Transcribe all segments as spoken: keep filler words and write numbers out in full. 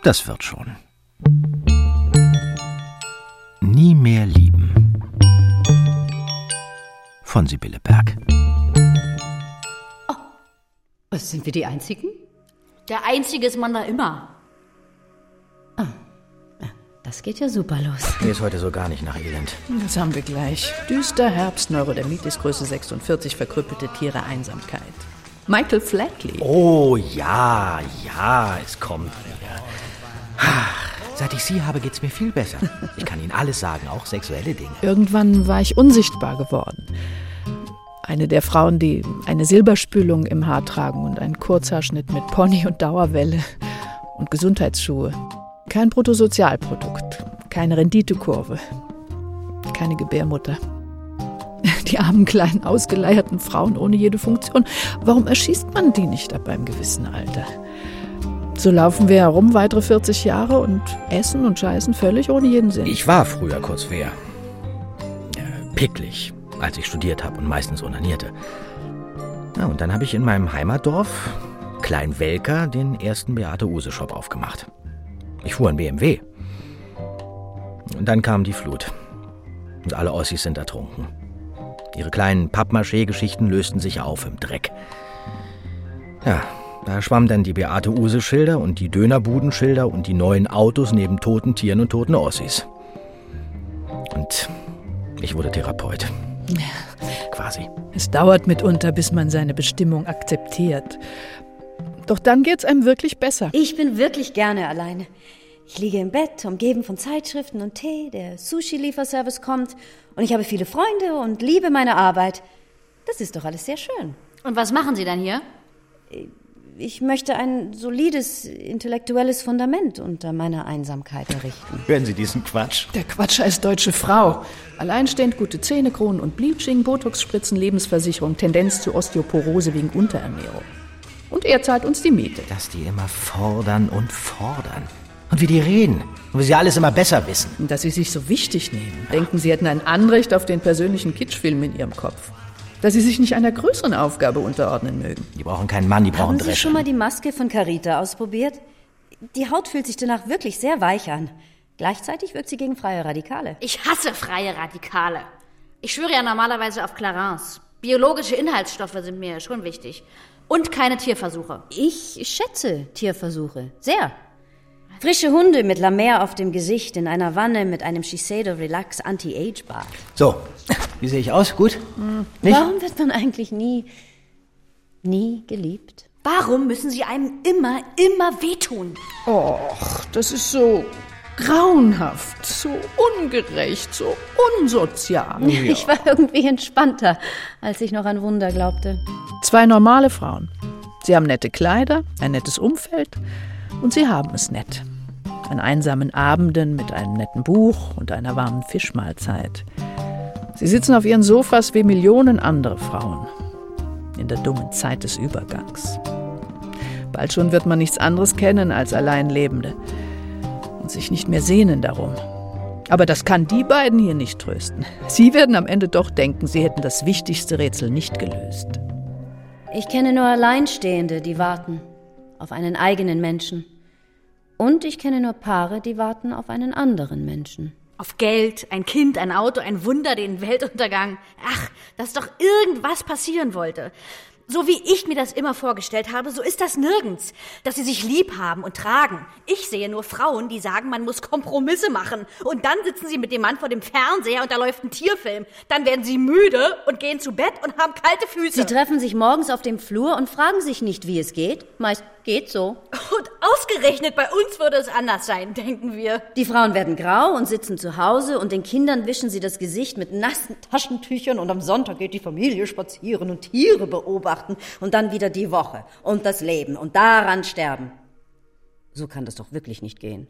Das wird schon. Nie mehr lieben. Von Sibylle Berg. Oh, was, sind wir die Einzigen? Der Einzige ist man da immer. Ah, ja, das geht ja super los. Mir ist heute so gar nicht nach Elend. Das haben wir gleich. Düster Herbst, Neurodermitis, Größe sechsundvierzig, verkrüppelte Tiere, Einsamkeit. Michael Flatley. Oh ja, ja, es kommt wieder. Ach, seit ich Sie habe, geht's mir viel besser. Ich kann Ihnen alles sagen, auch sexuelle Dinge. Irgendwann war ich unsichtbar geworden. Eine der Frauen, die eine Silberspülung im Haar tragen und einen Kurzhaarschnitt mit Pony und Dauerwelle und Gesundheitsschuhe. Kein Bruttosozialprodukt, keine Renditekurve, keine Gebärmutter. Die armen, kleinen, ausgeleierten Frauen ohne jede Funktion. Warum erschießt man die nicht ab einem gewissen Alter? So laufen wir herum weitere vierzig Jahre und essen und scheißen völlig ohne jeden Sinn. Ich war früher kurz wer. Äh, picklig, als ich studiert habe und meistens onanierte. Ja, und dann habe ich in meinem Heimatdorf, Klein Welker, den ersten Beate-Uhse-Shop aufgemacht. Ich fuhr ein B M W. Und dann kam die Flut. Und alle Ossis sind ertrunken. Ihre kleinen Pappmaché-Geschichten lösten sich auf im Dreck. Ja, da schwammen dann die Beate-Uhse-Schilder und die Dönerbudenschilder und die neuen Autos neben toten Tieren und toten Ossis. Und ich wurde Therapeut. Quasi. Es dauert mitunter, bis man seine Bestimmung akzeptiert. Doch dann geht's einem wirklich besser. Ich bin wirklich gerne alleine. Ich liege im Bett, umgeben von Zeitschriften und Tee, der Sushi-Lieferservice kommt und ich habe viele Freunde und liebe meine Arbeit. Das ist doch alles sehr schön. Und was machen Sie dann hier? Ich möchte ein solides intellektuelles Fundament unter meiner Einsamkeit errichten. Hören Sie diesen Quatsch? Der Quatsch heißt deutsche Frau. Alleinstehend, gute Zähne, Kronen und Bleaching, Botox-Spritzen, Lebensversicherung, Tendenz zu Osteoporose wegen Unterernährung. Und er zahlt uns die Miete. Dass die immer fordern und fordern. Und wie die reden. Und wie sie alles immer besser wissen. Und dass sie sich so wichtig nehmen. Denken, sie hätten ein Anrecht auf den persönlichen Kitschfilm in ihrem Kopf. Dass sie sich nicht einer größeren Aufgabe unterordnen mögen. Die brauchen keinen Mann, die brauchen Haben Drescher. Sie schon mal die Maske von Carita ausprobiert? Die Haut fühlt sich danach wirklich sehr weich an. Gleichzeitig wirkt sie gegen freie Radikale. Ich hasse freie Radikale. Ich schwöre ja normalerweise auf Clarence. Biologische Inhaltsstoffe sind mir schon wichtig. Und keine Tierversuche. Ich schätze Tierversuche. Sehr. Frische Hunde mit La Mer auf dem Gesicht in einer Wanne mit einem Shiseido Relax Anti-Age-Bad. So, wie sehe ich aus? Gut? Hm. Warum wird man eigentlich nie, nie geliebt? Warum müssen Sie einem immer, immer wehtun? Och, das ist so grauenhaft, so ungerecht, so unsozial. Ja. Ich war irgendwie entspannter, als ich noch an Wunder glaubte. Zwei normale Frauen. Sie haben nette Kleider, ein nettes Umfeld und sie haben es nett. An einsamen Abenden mit einem netten Buch und einer warmen Fischmahlzeit. Sie sitzen auf ihren Sofas wie Millionen andere Frauen. In der dummen Zeit des Übergangs. Bald schon wird man nichts anderes kennen als Alleinlebende. Und sich nicht mehr sehnen darum. Aber das kann die beiden hier nicht trösten. Sie werden am Ende doch denken, sie hätten das wichtigste Rätsel nicht gelöst. Ich kenne nur Alleinstehende, die warten auf einen eigenen Menschen. Und ich kenne nur Paare, die warten auf einen anderen Menschen. Auf Geld, ein Kind, ein Auto, ein Wunder, den Weltuntergang. Ach, dass doch irgendwas passieren wollte. So wie ich mir das immer vorgestellt habe, so ist das nirgends. Dass sie sich lieb haben und tragen. Ich sehe nur Frauen, die sagen, man muss Kompromisse machen. Und dann sitzen sie mit dem Mann vor dem Fernseher und da läuft ein Tierfilm. Dann werden sie müde und gehen zu Bett und haben kalte Füße. Sie treffen sich morgens auf dem Flur und fragen sich nicht, wie es geht. Meist geht so. Und ausgerechnet bei uns würde es anders sein, denken wir. Die Frauen werden grau und sitzen zu Hause und den Kindern wischen sie das Gesicht mit nassen Taschentüchern und am Sonntag geht die Familie spazieren und Tiere beobachten und dann wieder die Woche und das Leben und daran sterben. So kann das doch wirklich nicht gehen.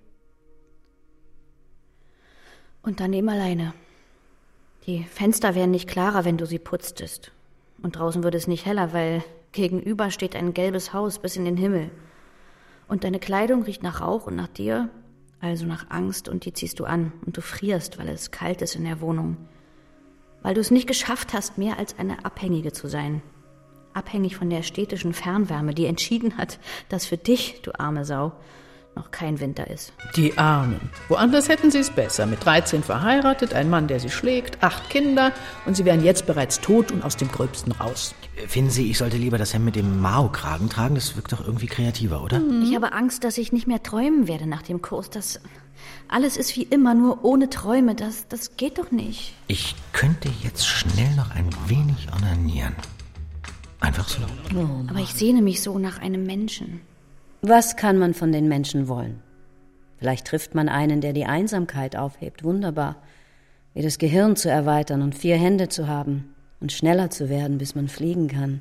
Und dann eben alleine. Die Fenster wären nicht klarer, wenn du sie putztest. Und draußen würde es nicht heller, weil gegenüber steht ein gelbes Haus bis in den Himmel. Und deine Kleidung riecht nach Rauch und nach dir, also nach Angst, und die ziehst du an. Und du frierst, weil es kalt ist in der Wohnung. Weil du es nicht geschafft hast, mehr als eine Abhängige zu sein. Abhängig von der städtischen Fernwärme, die entschieden hat, dass für dich, du arme Sau, noch kein Winter ist. Die Armen. Woanders hätten sie es besser. Mit dreizehn verheiratet, ein Mann, der sie schlägt, acht Kinder und sie wären jetzt bereits tot und aus dem Gröbsten raus. Finden Sie, ich sollte lieber das Hemd mit dem Mao-Kragen tragen? Das wirkt doch irgendwie kreativer, oder? Mhm. Ich habe Angst, dass ich nicht mehr träumen werde nach dem Kurs. Das alles ist wie immer, nur ohne Träume. Das, das geht doch nicht. Ich könnte jetzt schnell noch ein wenig onanieren. Einfach so. Oh, aber ich sehne mich so nach einem Menschen. Was kann man von den Menschen wollen? Vielleicht trifft man einen, der die Einsamkeit aufhebt. Wunderbar. Wie das Gehirn zu erweitern und vier Hände zu haben und schneller zu werden, bis man fliegen kann.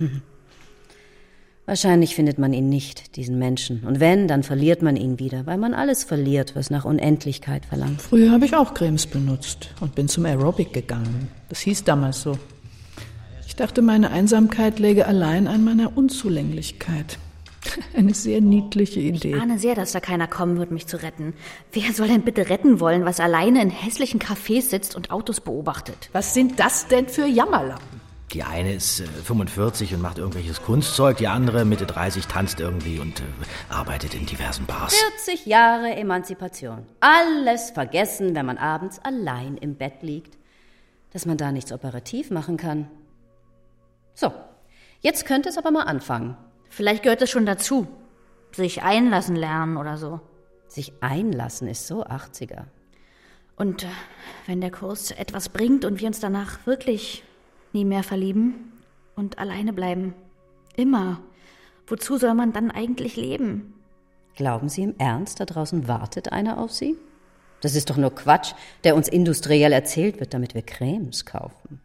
Wahrscheinlich findet man ihn nicht, diesen Menschen. Und wenn, dann verliert man ihn wieder, weil man alles verliert, was nach Unendlichkeit verlangt. Früher habe ich auch Cremes benutzt und bin zum Aerobic gegangen. Das hieß damals so. Ich dachte, meine Einsamkeit läge allein an meiner Unzulänglichkeit. Eine sehr niedliche Idee. Ich ahne sehr, dass da keiner kommen wird, mich zu retten. Wer soll denn bitte retten wollen, was alleine in hässlichen Cafés sitzt und Autos beobachtet? Was sind das denn für Jammerlappen? Die eine ist äh, fünfundvierzig und macht irgendwelches Kunstzeug, die andere Mitte dreißig tanzt irgendwie und äh, arbeitet in diversen Bars. vierzig Jahre Emanzipation. Alles vergessen, wenn man abends allein im Bett liegt. Dass man da nichts operativ machen kann. So, jetzt könnte es aber mal anfangen. Vielleicht gehört es schon dazu. Sich einlassen lernen oder so. Sich einlassen ist so achtziger. Und äh, wenn der Kurs etwas bringt und wir uns danach wirklich nie mehr verlieben und alleine bleiben. Immer. Wozu soll man dann eigentlich leben? Glauben Sie im Ernst, da draußen wartet einer auf Sie? Das ist doch nur Quatsch, der uns industriell erzählt wird, damit wir Cremes kaufen.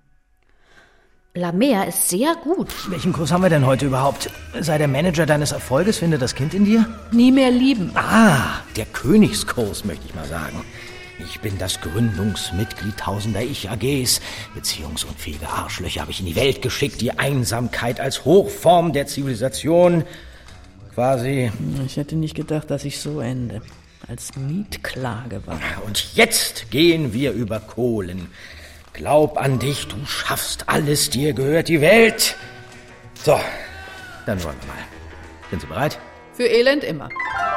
La Mer ist sehr gut. Welchen Kurs haben wir denn heute überhaupt? Sei der Manager deines Erfolges, finde das Kind in dir? Nie mehr lieben. Ah, der Königskurs, möchte ich mal sagen. Ich bin das Gründungsmitglied tausender Ich-A Gs. Beziehungsunfähige Arschlöcher habe ich in die Welt geschickt. Die Einsamkeit als Hochform der Zivilisation. Quasi. Ich hätte nicht gedacht, dass ich so ende. Als Mietklage war. Und jetzt gehen wir über Kohlen. Glaub an dich, du schaffst alles, dir gehört die Welt. So, dann wollen wir mal. Sind Sie bereit? Für Elend immer.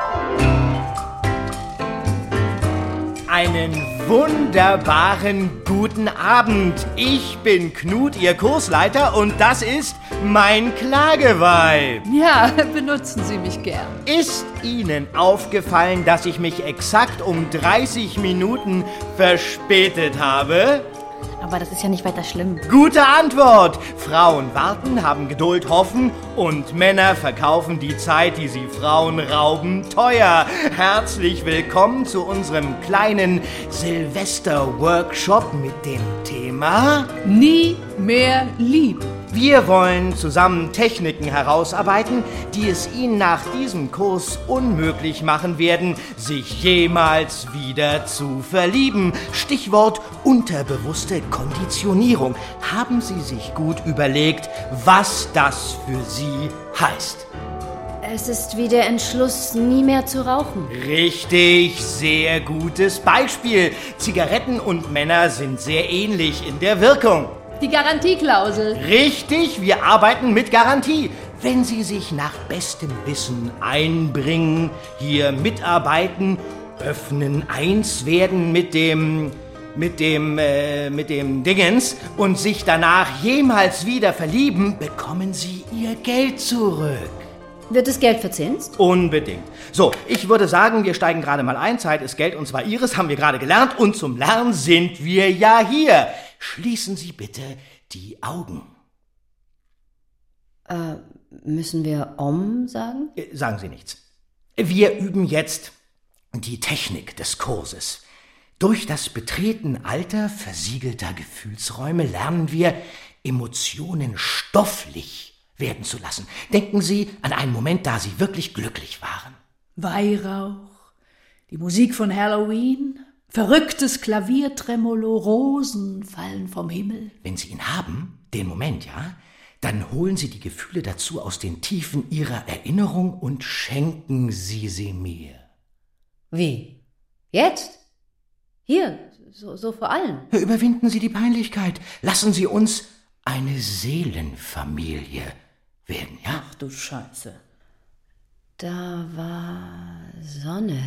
Einen wunderbaren guten Abend. Ich bin Knut, Ihr Kursleiter, und das ist mein Klageweib. Ja, benutzen Sie mich gern. Ist Ihnen aufgefallen, dass ich mich exakt um dreißig Minuten verspätet habe? Aber das ist ja nicht weiter schlimm. Gute Antwort! Frauen warten, haben Geduld, hoffen und Männer verkaufen die Zeit, die sie Frauen rauben, teuer. Herzlich willkommen zu unserem kleinen Silvester-Workshop mit dem Thema Nie mehr lieben. Wir wollen zusammen Techniken herausarbeiten, die es Ihnen nach diesem Kurs unmöglich machen werden, sich jemals wieder zu verlieben. Stichwort unterbewusste Konditionierung. Haben Sie sich gut überlegt, was das für Sie heißt? Es ist wie der Entschluss, nie mehr zu rauchen. Richtig, sehr gutes Beispiel. Zigaretten und Männer sind sehr ähnlich in der Wirkung. Die Garantieklausel. Richtig, wir arbeiten mit Garantie. Wenn Sie sich nach bestem Wissen einbringen, hier mitarbeiten, öffnen, eins werden mit dem, mit dem, äh, mit dem Dingens und sich danach jemals wieder verlieben, bekommen Sie Ihr Geld zurück. Wird das Geld verzinst? Unbedingt. So, ich würde sagen, wir steigen gerade mal ein. Zeit ist Geld und zwar Ihres, haben wir gerade gelernt. Und zum Lernen sind wir ja hier. Schließen Sie bitte die Augen. Äh, müssen wir Om sagen? Äh, sagen Sie nichts. Wir üben jetzt die Technik des Kurses. Durch das Betreten alter, versiegelter Gefühlsräume lernen wir, Emotionen stofflich werden zu lassen. Denken Sie an einen Moment, da Sie wirklich glücklich waren. Weihrauch, die Musik von Halloween, verrücktes Klaviertremolo, Rosen fallen vom Himmel. Wenn Sie ihn haben, den Moment, ja, dann holen Sie die Gefühle dazu aus den Tiefen Ihrer Erinnerung und schenken Sie sie mir. Wie? Jetzt? Hier, so, so vor allen. Überwinden Sie die Peinlichkeit. Lassen Sie uns eine Seelenfamilie werden, ja? Ach du Scheiße. Da war Sonne.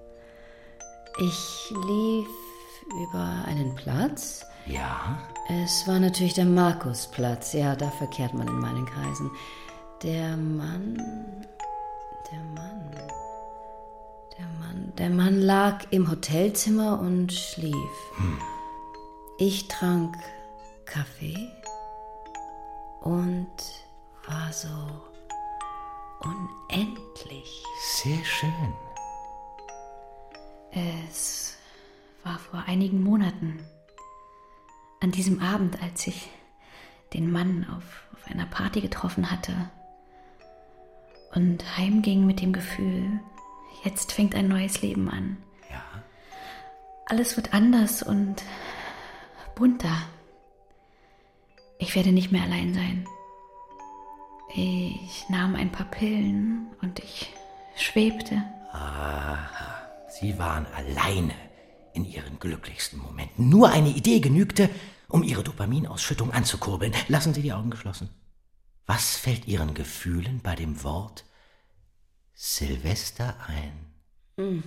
Ich lief über einen Platz. Ja? Es war natürlich der Markusplatz. Ja, da verkehrt man in meinen Kreisen. Der Mann... Der Mann... Der Mann... Der Mann lag im Hotelzimmer und schlief. Hm. Ich trank Kaffee und war so unendlich. Sehr schön. Es war vor einigen Monaten. An diesem Abend, als ich den Mann auf, auf einer Party getroffen hatte und heimging mit dem Gefühl, jetzt fängt ein neues Leben an. Ja. Alles wird anders und bunter. Ich werde nicht mehr allein sein. Ich nahm ein paar Pillen und ich schwebte. Aha, Sie waren alleine in Ihren glücklichsten Momenten. Nur eine Idee genügte, um Ihre Dopaminausschüttung anzukurbeln. Lassen Sie die Augen geschlossen. Was fällt Ihren Gefühlen bei dem Wort Silvester ein? Hm.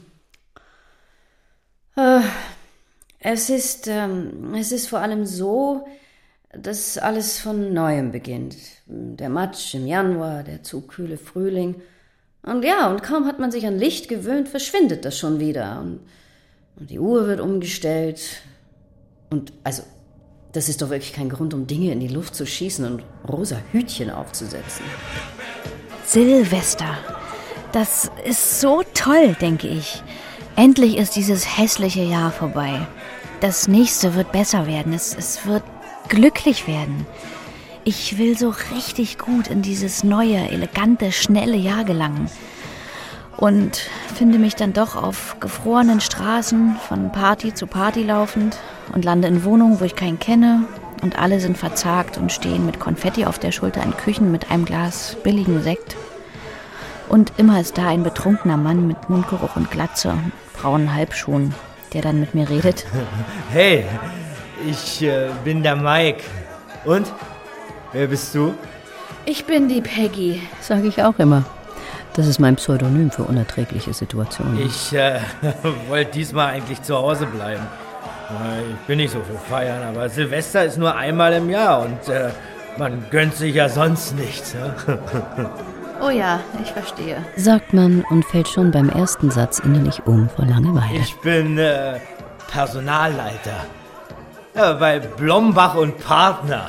Äh, es ist, ähm, es ist vor allem so, dass alles von Neuem beginnt. Der Matsch im Januar, der zu kühle Frühling. Und ja, und kaum hat man sich an Licht gewöhnt, verschwindet das schon wieder. Und, und die Uhr wird umgestellt. Und also, das ist doch wirklich kein Grund, um Dinge in die Luft zu schießen und rosa Hütchen aufzusetzen. Silvester. Das ist so toll, denke ich. Endlich ist dieses hässliche Jahr vorbei. Das nächste wird besser werden. Es, es wird glücklich werden. Ich will so richtig gut in dieses neue, elegante, schnelle Jahr gelangen. Und finde mich dann doch auf gefrorenen Straßen von Party zu Party laufend und lande in Wohnungen, wo ich keinen kenne. Und alle sind verzagt und stehen mit Konfetti auf der Schulter in Küchen mit einem Glas billigen Sekt. Und immer ist da ein betrunkener Mann mit Mundgeruch und Glatze und braunen Halbschuhen, der dann mit mir redet. Hey, ich äh, bin der Mike. Und? Wer bist du? Ich bin die Peggy. Sage ich auch immer. Das ist mein Pseudonym für unerträgliche Situationen. Ich äh, wollte diesmal eigentlich zu Hause bleiben. Ich bin nicht so für Feiern, aber Silvester ist nur einmal im Jahr und äh, man gönnt sich ja sonst nichts. Ne? Oh ja, ich verstehe. Sagt man und fällt schon beim ersten Satz innerlich um vor Langeweile. Ich bin äh, Personalleiter. Ja, bei Blombach und Partner.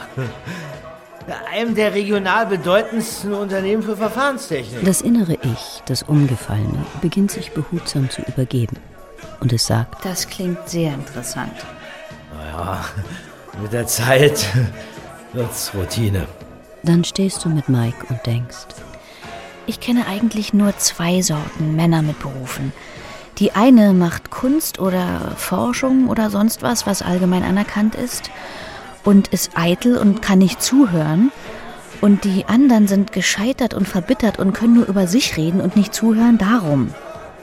Einem der regional bedeutendsten Unternehmen für Verfahrenstechnik. Das innere Ich, das Umgefallene, beginnt sich behutsam zu übergeben. Und es sagt: Das klingt sehr interessant. Naja, mit der Zeit wird's Routine. Dann stehst du mit Mike und denkst: Ich kenne eigentlich nur zwei Sorten Männer mit Berufen. Die eine macht Kunst oder Forschung oder sonst was, was allgemein anerkannt ist und ist eitel und kann nicht zuhören. Und die anderen sind gescheitert und verbittert und können nur über sich reden und nicht zuhören darum.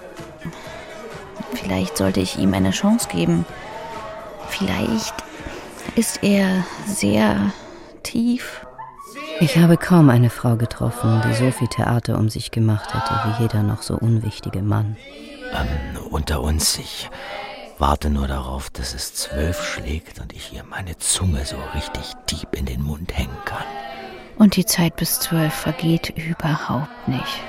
Vielleicht sollte ich ihm eine Chance geben. Vielleicht ist er sehr tief. Ich habe kaum eine Frau getroffen, die so viel Theater um sich gemacht hätte, wie jeder noch so unwichtige Mann. Ähm, unter uns, ich warte nur darauf, dass es zwölf schlägt und ich ihr meine Zunge so richtig deep in den Mund hängen kann. Und die Zeit bis zwölf vergeht überhaupt nicht.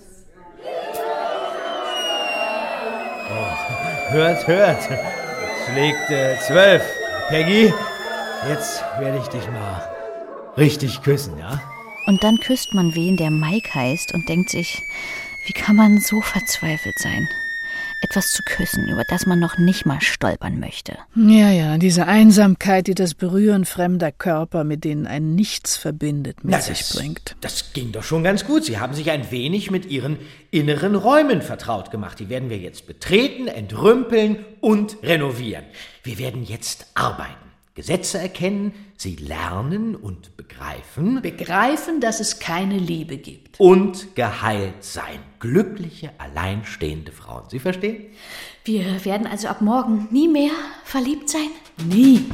Oh, hört, hört. Schlägt äh, zwölf. Peggy, jetzt werde ich dich mal richtig küssen, ja? Und dann küsst man wen, der Mike heißt und denkt sich, wie kann man so verzweifelt sein? Etwas zu küssen, über das man noch nicht mal stolpern möchte. Ja, ja, diese Einsamkeit, die das Berühren fremder Körper, mit denen ein Nichts verbindet, mit Na, sich das, bringt. Das ging doch schon ganz gut. Sie haben sich ein wenig mit Ihren inneren Räumen vertraut gemacht. Die werden wir jetzt betreten, entrümpeln und renovieren. Wir werden jetzt arbeiten. Gesetze erkennen, sie lernen und begreifen. Begreifen, dass es keine Liebe gibt. Und geheilt sein. Glückliche, alleinstehende Frauen. Sie verstehen? Wir werden also ab morgen nie mehr verliebt sein? Nie.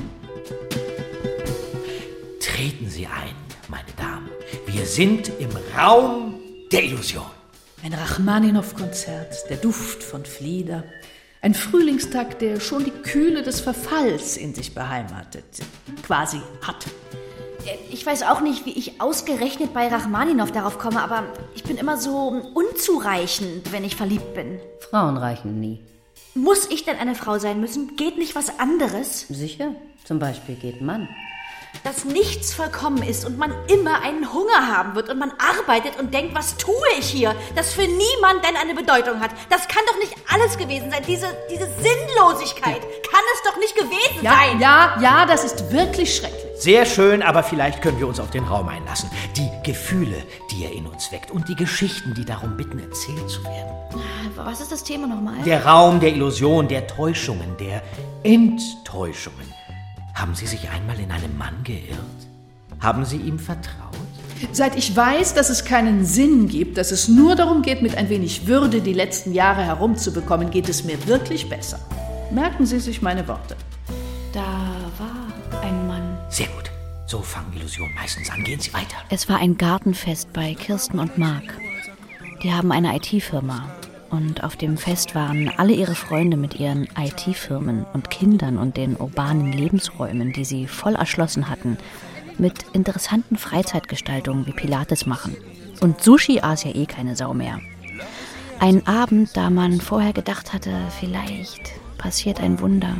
Treten Sie ein, meine Damen. Wir sind im Raum der Illusion. Ein Rachmaninow-Konzert, der Duft von Flieder. Ein Frühlingstag, der schon die Kühle des Verfalls in sich beheimatet, quasi hat. Ich weiß auch nicht, wie ich ausgerechnet bei Rachmaninow darauf komme, aber ich bin immer so unzureichend, wenn ich verliebt bin. Frauen reichen nie. Muss ich denn eine Frau sein müssen? Geht nicht was anderes? Sicher, zum Beispiel geht Mann. Dass nichts vollkommen ist und man immer einen Hunger haben wird und man arbeitet und denkt, was tue ich hier? Das für niemanden eine Bedeutung hat. Das kann doch nicht alles gewesen sein. Diese, diese Sinnlosigkeit kann es doch nicht gewesen ja, sein. Ja, ja, das ist wirklich schrecklich. Sehr schön, aber vielleicht können wir uns auf den Raum einlassen. Die Gefühle, die er in uns weckt und die Geschichten, die darum bitten, erzählt zu werden. Was ist das Thema nochmal? Der Raum der Illusion, der Täuschungen, der Enttäuschungen. Haben Sie sich einmal in einem Mann geirrt? Haben Sie ihm vertraut? Seit ich weiß, dass es keinen Sinn gibt, dass es nur darum geht, mit ein wenig Würde die letzten Jahre herumzubekommen, geht es mir wirklich besser. Merken Sie sich meine Worte. Da war ein Mann. Sehr gut. So fangen Illusionen meistens an. Gehen Sie weiter. Es war ein Gartenfest bei Kirsten und Marc. Die haben eine I T-Firma. Und auf dem Fest waren alle ihre Freunde mit ihren I T-Firmen und Kindern und den urbanen Lebensräumen, die sie voll erschlossen hatten, mit interessanten Freizeitgestaltungen wie Pilates machen. Und Sushi aß ja eh keine Sau mehr. Ein Abend, da man vorher gedacht hatte, vielleicht passiert ein Wunder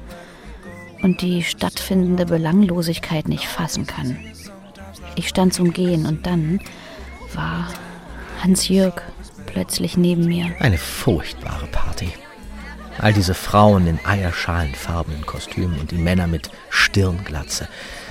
und die stattfindende Belanglosigkeit nicht fassen kann. Ich stand zum Gehen und dann war Hans-Jürg plötzlich neben mir. Eine furchtbare Party. All diese Frauen in eierschalenfarbenen Kostümen und die Männer mit Stirnglatze.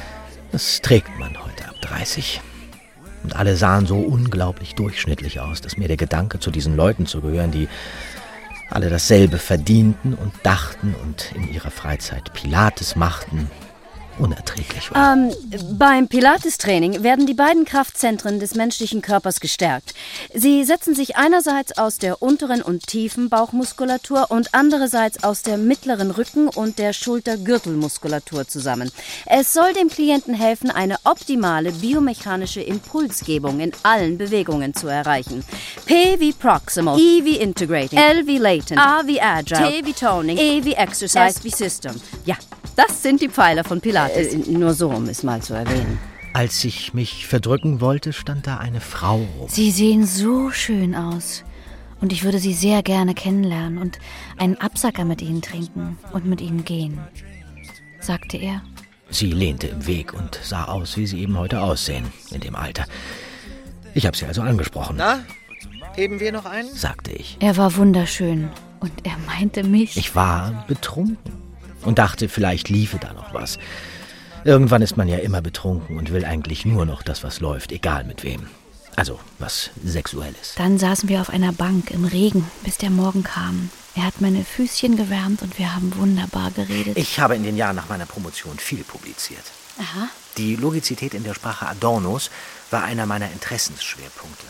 Das trägt man heute ab dreißig. Und alle sahen so unglaublich durchschnittlich aus, dass mir der Gedanke, zu diesen Leuten zu gehören, die alle dasselbe verdienten und dachten und in ihrer Freizeit Pilates machten, unerträglich war. Ähm, beim Pilates-Training werden die beiden Kraftzentren des menschlichen Körpers gestärkt. Sie setzen sich einerseits aus der unteren und tiefen Bauchmuskulatur und andererseits aus der mittleren Rücken- und der Schultergürtelmuskulatur zusammen. Es soll dem Klienten helfen, eine optimale biomechanische Impulsgebung in allen Bewegungen zu erreichen. P wie Proximal, E wie Integrating, L wie Latent, A wie Agile, T wie Toning, E wie Exercise, S wie System. Ja, das sind die Pfeiler von Pilates. Äh, nur so, um es mal zu erwähnen. Als ich mich verdrücken wollte, stand da eine Frau rum. Sie sehen so schön aus. Und ich würde Sie sehr gerne kennenlernen und einen Absacker mit Ihnen trinken und mit Ihnen gehen, sagte er. Sie lehnte im Weg und sah aus, wie sie eben heute aussehen, in dem Alter. Ich habe sie also angesprochen. Na, heben wir noch einen? Sagte ich. Er war wunderschön und er meinte mich. Ich war betrunken und dachte, vielleicht liefe da noch was. Irgendwann ist man ja immer betrunken und will eigentlich nur noch das, was läuft, egal mit wem. Also, was Sexuelles. Dann saßen wir auf einer Bank im Regen, bis der Morgen kam. Er hat meine Füßchen gewärmt und wir haben wunderbar geredet. Ich habe in den Jahren nach meiner Promotion viel publiziert. Aha. Die Logizität in der Sprache Adornos war einer meiner Interessensschwerpunkte.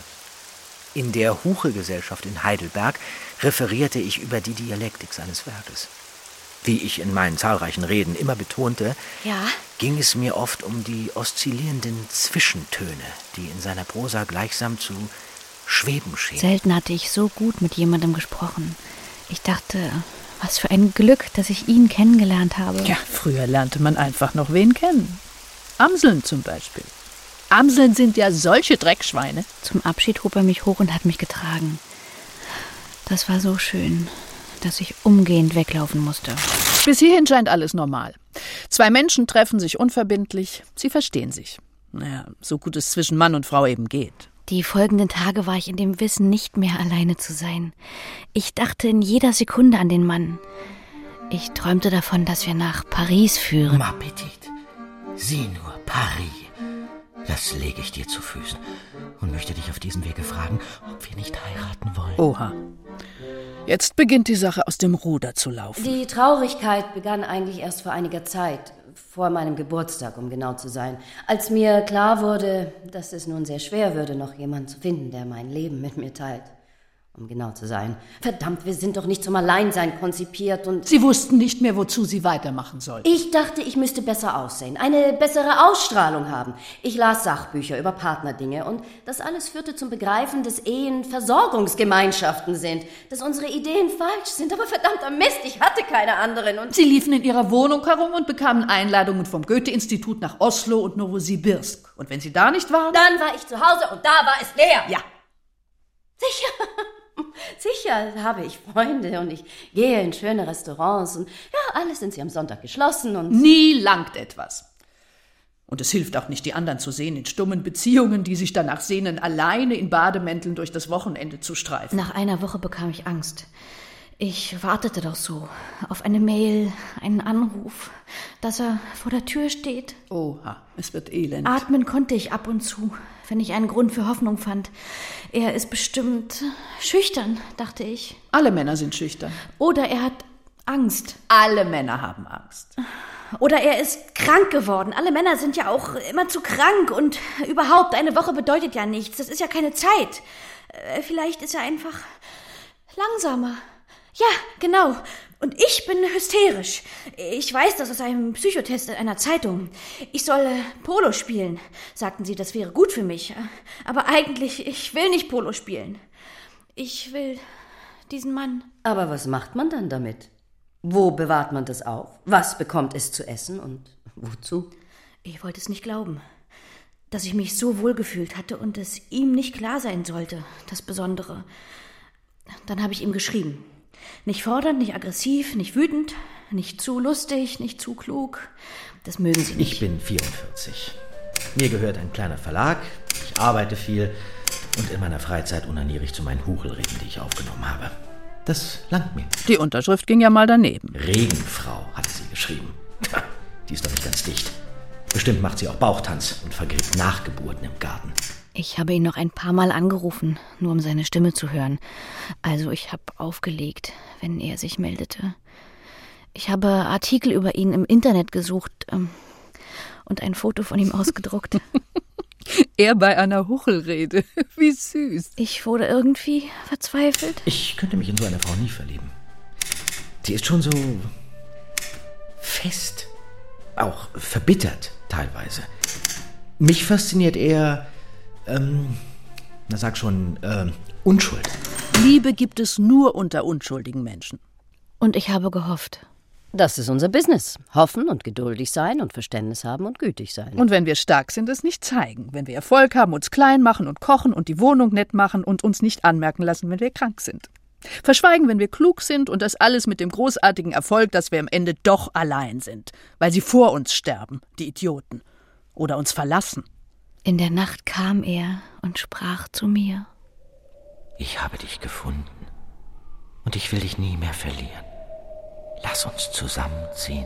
In der Huche-Gesellschaft in Heidelberg referierte ich über die Dialektik seines Werkes. Wie ich in meinen zahlreichen Reden immer betonte, ja? ging es mir oft um die oszillierenden Zwischentöne, die in seiner Prosa gleichsam zu schweben schienen. Selten hatte ich so gut mit jemandem gesprochen. Ich dachte, was für ein Glück, dass ich ihn kennengelernt habe. Ja, früher lernte man einfach noch wen kennen. Amseln zum Beispiel. Amseln sind ja solche Dreckschweine. Zum Abschied hob er mich hoch und hat mich getragen. Das war so schön, dass ich umgehend weglaufen musste. Bis hierhin scheint alles normal. Zwei Menschen treffen sich unverbindlich, sie verstehen sich. Naja, so gut es zwischen Mann und Frau eben geht. Die folgenden Tage war ich in dem Wissen, nicht mehr alleine zu sein. Ich dachte in jeder Sekunde an den Mann. Ich träumte davon, dass wir nach Paris führen. Ma petite, sieh nur, Paris. Das lege ich dir zu Füßen und möchte dich auf diesem Wege fragen, ob wir nicht heiraten wollen. Oha. Jetzt beginnt die Sache aus dem Ruder zu laufen. Die Traurigkeit begann eigentlich erst vor einiger Zeit, vor meinem Geburtstag, um genau zu sein, als mir klar wurde, dass es nun sehr schwer würde, noch jemanden zu finden, der mein Leben mit mir teilt. um genau zu sein. Verdammt, wir sind doch nicht zum Alleinsein konzipiert und... Sie wussten nicht mehr, wozu sie weitermachen sollten. Ich dachte, ich müsste besser aussehen, eine bessere Ausstrahlung haben. Ich las Sachbücher über Partnerdinge und das alles führte zum Begreifen, dass Ehen Versorgungsgemeinschaften sind, dass unsere Ideen falsch sind, aber verdammter Mist, ich hatte keine anderen und... Sie liefen in ihrer Wohnung herum und bekamen Einladungen vom Goethe-Institut nach Oslo und Novosibirsk. Und wenn sie da nicht waren... Dann war ich zu Hause und da war es leer. Ja. Sicher. Sicher habe ich Freunde und ich gehe in schöne Restaurants und ja, alles sind sie am Sonntag geschlossen und... Nie langt etwas. Und es hilft auch nicht, die anderen zu sehen in stummen Beziehungen, die sich danach sehnen, alleine in Bademänteln durch das Wochenende zu streifen. Nach einer Woche bekam ich Angst. Ich wartete doch so auf eine Mail, einen Anruf, dass er vor der Tür steht. Oha, es wird elend. Atmen konnte ich ab und zu, wenn ich einen Grund für Hoffnung fand. Er ist bestimmt schüchtern, dachte ich. Alle Männer sind schüchtern. Oder er hat Angst. Alle Männer haben Angst. Oder er ist krank geworden. Alle Männer sind ja auch immer zu krank. Und überhaupt, eine Woche bedeutet ja nichts. Das ist ja keine Zeit. Vielleicht ist er einfach langsamer. Ja, genau. Und ich bin hysterisch. Ich weiß das aus einem Psychotest in einer Zeitung. Ich soll äh, Polo spielen. Sagten sie, das wäre gut für mich. Aber eigentlich, ich will nicht Polo spielen. Ich will diesen Mann. Aber was macht man dann damit? Wo bewahrt man das auf? Was bekommt es zu essen und wozu? Ich wollte es nicht glauben, dass ich mich so wohl gefühlt hatte und es ihm nicht klar sein sollte, das Besondere. Dann habe ich ihm geschrieben. Nicht fordernd, nicht aggressiv, nicht wütend, nicht zu lustig, nicht zu klug. Das mögen sie nicht. Ich bin vierundvierzig. Mir gehört ein kleiner Verlag, ich arbeite viel und in meiner Freizeit unaniere ich zu meinen Huchelreden, die ich aufgenommen habe. Das langt mir. Die Unterschrift ging ja mal daneben. Regenfrau, hatte sie geschrieben. Die ist doch nicht ganz dicht. Bestimmt macht sie auch Bauchtanz und vergräbt Nachgeburten im Garten. Ich habe ihn noch ein paar Mal angerufen, nur um seine Stimme zu hören. Also ich habe aufgelegt, wenn er sich meldete. Ich habe Artikel über ihn im Internet gesucht ähm, und ein Foto von ihm ausgedruckt. Er bei einer Huchelrede. Wie süß. Ich wurde irgendwie verzweifelt. Ich könnte mich in so eine Frau nie verlieben. Sie ist schon so fest, auch verbittert teilweise. Mich fasziniert eher, ähm, na sag schon, ähm, Unschuld. Liebe gibt es nur unter unschuldigen Menschen. Und ich habe gehofft. Das ist unser Business. Hoffen und geduldig sein und Verständnis haben und gütig sein. Und wenn wir stark sind, es nicht zeigen. Wenn wir Erfolg haben, uns klein machen und kochen und die Wohnung nett machen und uns nicht anmerken lassen, wenn wir krank sind. Verschweigen, wenn wir klug sind und das alles mit dem großartigen Erfolg, dass wir am Ende doch allein sind, weil sie vor uns sterben, die Idioten, oder uns verlassen. In der Nacht kam er und sprach zu mir. Ich habe dich gefunden und ich will dich nie mehr verlieren. Lass uns zusammenziehen.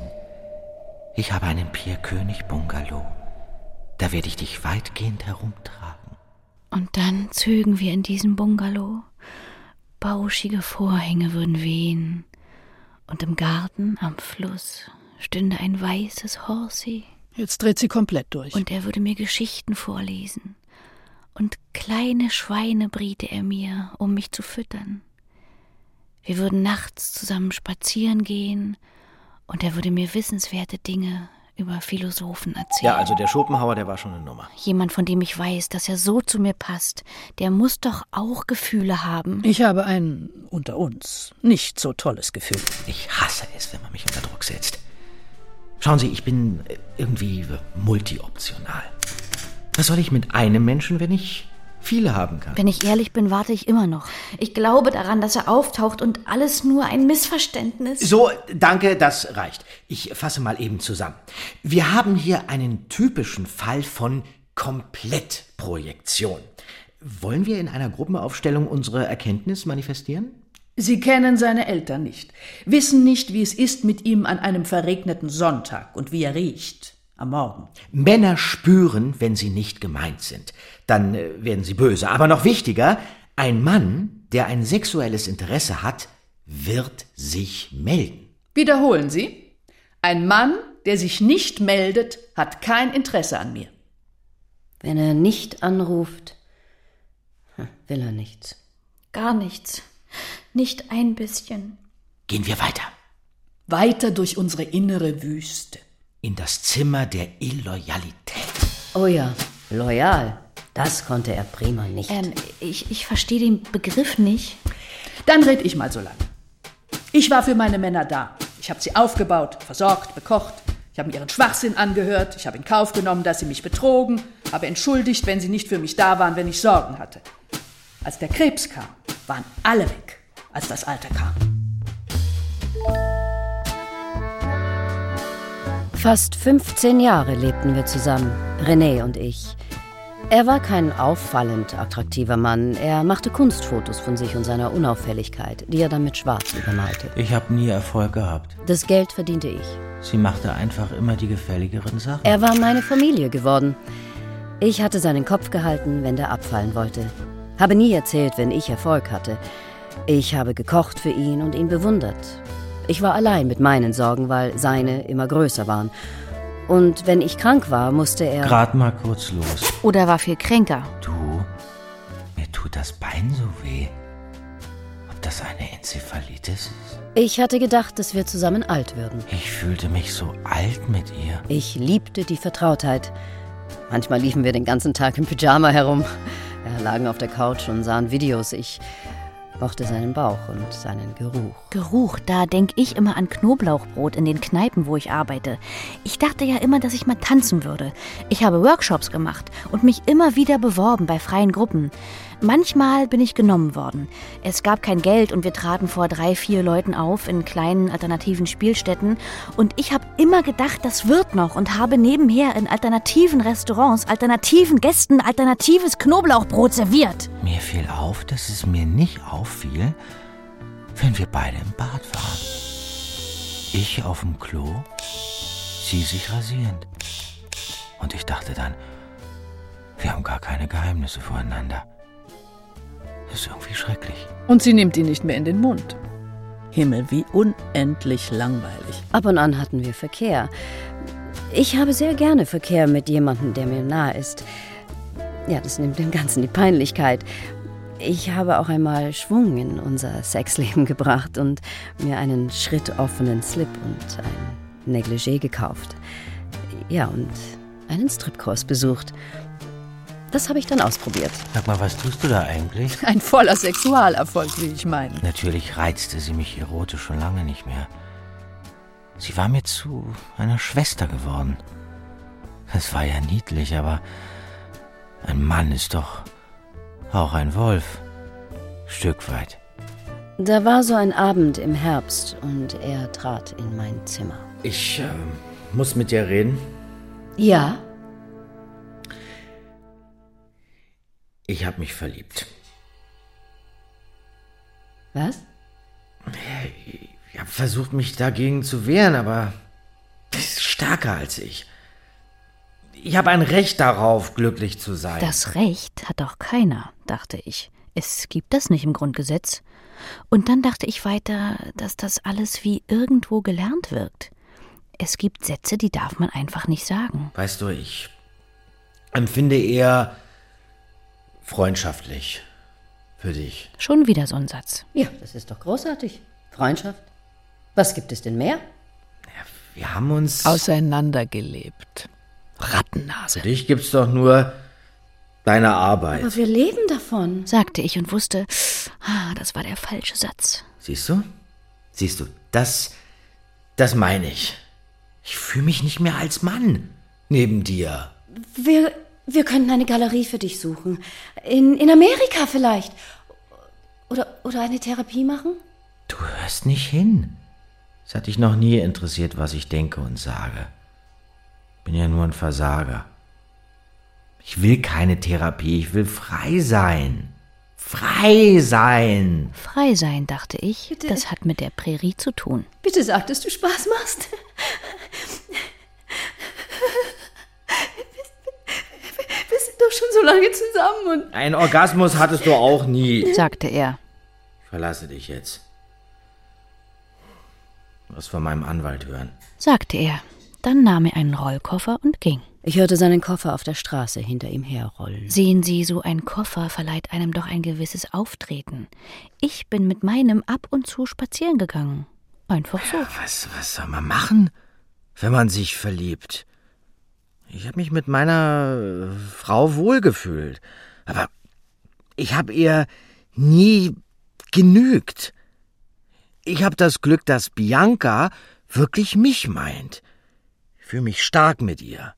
Ich habe einen Pierkönig-Bungalow. Da werde ich dich weitgehend herumtragen. Und dann zögen wir in diesem Bungalow. Bauschige Vorhänge würden wehen. Und im Garten am Fluss stünde ein weißes Horsey. Jetzt dreht sie komplett durch. Und er würde mir Geschichten vorlesen. Und kleine Schweine briete er mir, um mich zu füttern. Wir würden nachts zusammen spazieren gehen und er würde mir wissenswerte Dinge über Philosophen erzählen. Ja, also der Schopenhauer, der war schon eine Nummer. Jemand, von dem ich weiß, dass er so zu mir passt, der muss doch auch Gefühle haben. Ich habe ein, unter uns, nicht so tolles Gefühl. Ich hasse es, wenn man mich unter Druck setzt. Schauen Sie, ich bin irgendwie multioptional. Was soll ich mit einem Menschen, wenn ich viele haben kann? Wenn ich ehrlich bin, warte ich immer noch. Ich glaube daran, dass er auftaucht und alles nur ein Missverständnis. So, danke, das reicht. Ich fasse mal eben zusammen. Wir haben hier einen typischen Fall von Komplettprojektion. Wollen wir in einer Gruppenaufstellung unsere Erkenntnis manifestieren? Sie kennen seine Eltern nicht, wissen nicht, wie es ist mit ihm an einem verregneten Sonntag und wie er riecht. Am Morgen. Männer spüren, wenn sie nicht gemeint sind. Dann äh, werden sie böse. Aber noch wichtiger, ein Mann, der ein sexuelles Interesse hat, wird sich melden. Wiederholen Sie. Ein Mann, der sich nicht meldet, hat kein Interesse an mir. Wenn er nicht anruft, will er nichts. Gar nichts. Nicht ein bisschen. Gehen wir weiter. Weiter durch unsere innere Wüste. In das Zimmer der Illoyalität. Oh ja, loyal. Das konnte er prima nicht. Ähm, ich, ich verstehe den Begriff nicht. Dann red ich mal so lange. Ich war für meine Männer da. Ich habe sie aufgebaut, versorgt, bekocht. Ich habe mir ihren Schwachsinn angehört. Ich habe in Kauf genommen, dass sie mich betrogen. Habe entschuldigt, wenn sie nicht für mich da waren, wenn ich Sorgen hatte. Als der Krebs kam, waren alle weg, als das Alter kam. Fast fünfzehn Jahre lebten wir zusammen, René und ich. Er war kein auffallend attraktiver Mann. Er machte Kunstfotos von sich und seiner Unauffälligkeit, die er dann mit Schwarz übermalte. Ich habe nie Erfolg gehabt. Das Geld verdiente ich. Sie machte einfach immer die gefälligeren Sachen. Er war meine Familie geworden. Ich hatte seinen Kopf gehalten, wenn der abfallen wollte. Habe nie erzählt, wenn ich Erfolg hatte. Ich habe gekocht für ihn und ihn bewundert. Ich war allein mit meinen Sorgen, weil seine immer größer waren. Und wenn ich krank war, musste er... Grad mal kurz los. Oder war viel kränker. Du, mir tut das Bein so weh. Ob das eine Enzephalitis ist? Ich hatte gedacht, dass wir zusammen alt würden. Ich fühlte mich so alt mit ihr. Ich liebte die Vertrautheit. Manchmal liefen wir den ganzen Tag im Pyjama herum. Wir lagen auf der Couch und sahen Videos. Ich mochte seinen Bauch und seinen Geruch. Geruch, da denke ich immer an Knoblauchbrot in den Kneipen, wo ich arbeite. Ich dachte ja immer, dass ich mal tanzen würde. Ich habe Workshops gemacht und mich immer wieder beworben bei freien Gruppen. Manchmal bin ich genommen worden. Es gab kein Geld und wir traten vor drei, vier Leuten auf in kleinen alternativen Spielstätten. Und ich habe immer gedacht, das wird noch und habe nebenher in alternativen Restaurants, alternativen Gästen, alternatives Knoblauchbrot serviert. Mir fiel auf, dass es mir nicht auffiel, wenn wir beide im Bad waren. Ich auf dem Klo, sie sich rasierend. Und ich dachte dann, wir haben gar keine Geheimnisse voreinander. Das ist irgendwie schrecklich. Und sie nimmt ihn nicht mehr in den Mund. Himmel, wie unendlich langweilig. Ab und an hatten wir Verkehr. Ich habe sehr gerne Verkehr mit jemandem, der mir nahe ist. Ja, das nimmt dem Ganzen die Peinlichkeit. Ich habe auch einmal Schwung in unser Sexleben gebracht und mir einen schrittoffenen Slip und ein Negligé gekauft. Ja, und einen Stripkurs besucht. Das habe ich dann ausprobiert. Sag mal, was tust du da eigentlich? Ein voller Sexualerfolg, wie ich meine. Natürlich reizte sie mich erotisch schon lange nicht mehr. Sie war mir zu einer Schwester geworden. Das war ja niedlich, aber ein Mann ist doch auch ein Wolf. Stück weit. Da war so ein Abend im Herbst und er trat in mein Zimmer. Ich äh, muss mit dir reden. Ja? Ich habe mich verliebt. Was? Ich habe versucht, mich dagegen zu wehren, aber sie ist stärker als ich. Ich habe ein Recht darauf, glücklich zu sein. Das Recht hat doch keiner, dachte ich. Es gibt das nicht im Grundgesetz. Und dann dachte ich weiter, dass das alles wie irgendwo gelernt wirkt. Es gibt Sätze, die darf man einfach nicht sagen. Weißt du, ich empfinde eher freundschaftlich für dich. Schon wieder so ein Satz. Ja, das ist doch großartig. Freundschaft. Was gibt es denn mehr? Ja, wir haben uns auseinandergelebt. Rattennase. Für dich gibt's doch nur deine Arbeit. Aber wir leben davon, sagte ich und wusste, ah, das war der falsche Satz. Siehst du? Siehst du, das, das meine ich. Ich fühle mich nicht mehr als Mann neben dir. Wir, wir könnten eine Galerie für dich suchen. In, in Amerika vielleicht. Oder, oder eine Therapie machen? Du hörst nicht hin. Es hat dich noch nie interessiert, was ich denke und sage. Ich bin ja nur ein Versager. Ich will keine Therapie, ich will frei sein. Frei sein. Frei sein, dachte ich, Bitte. Das hat mit der Prärie zu tun. Bitte sag, dass du Spaß machst. Wir sind doch schon so lange zusammen und... Einen Orgasmus hattest du auch nie, sagte er. Ich verlasse dich jetzt. Du wirst von meinem Anwalt hören, sagte er. Dann nahm er einen Rollkoffer und ging. Ich hörte seinen Koffer auf der Straße hinter ihm herrollen. Sehen Sie, so ein Koffer verleiht einem doch ein gewisses Auftreten. Ich bin mit meinem ab und zu spazieren gegangen. Einfach so. Ja, was, was soll man machen, wenn man sich verliebt? Ich habe mich mit meiner Frau wohlgefühlt. Aber ich habe ihr nie genügt. Ich habe das Glück, dass Bianca wirklich mich meint. Ich fühle mich stark mit ihr.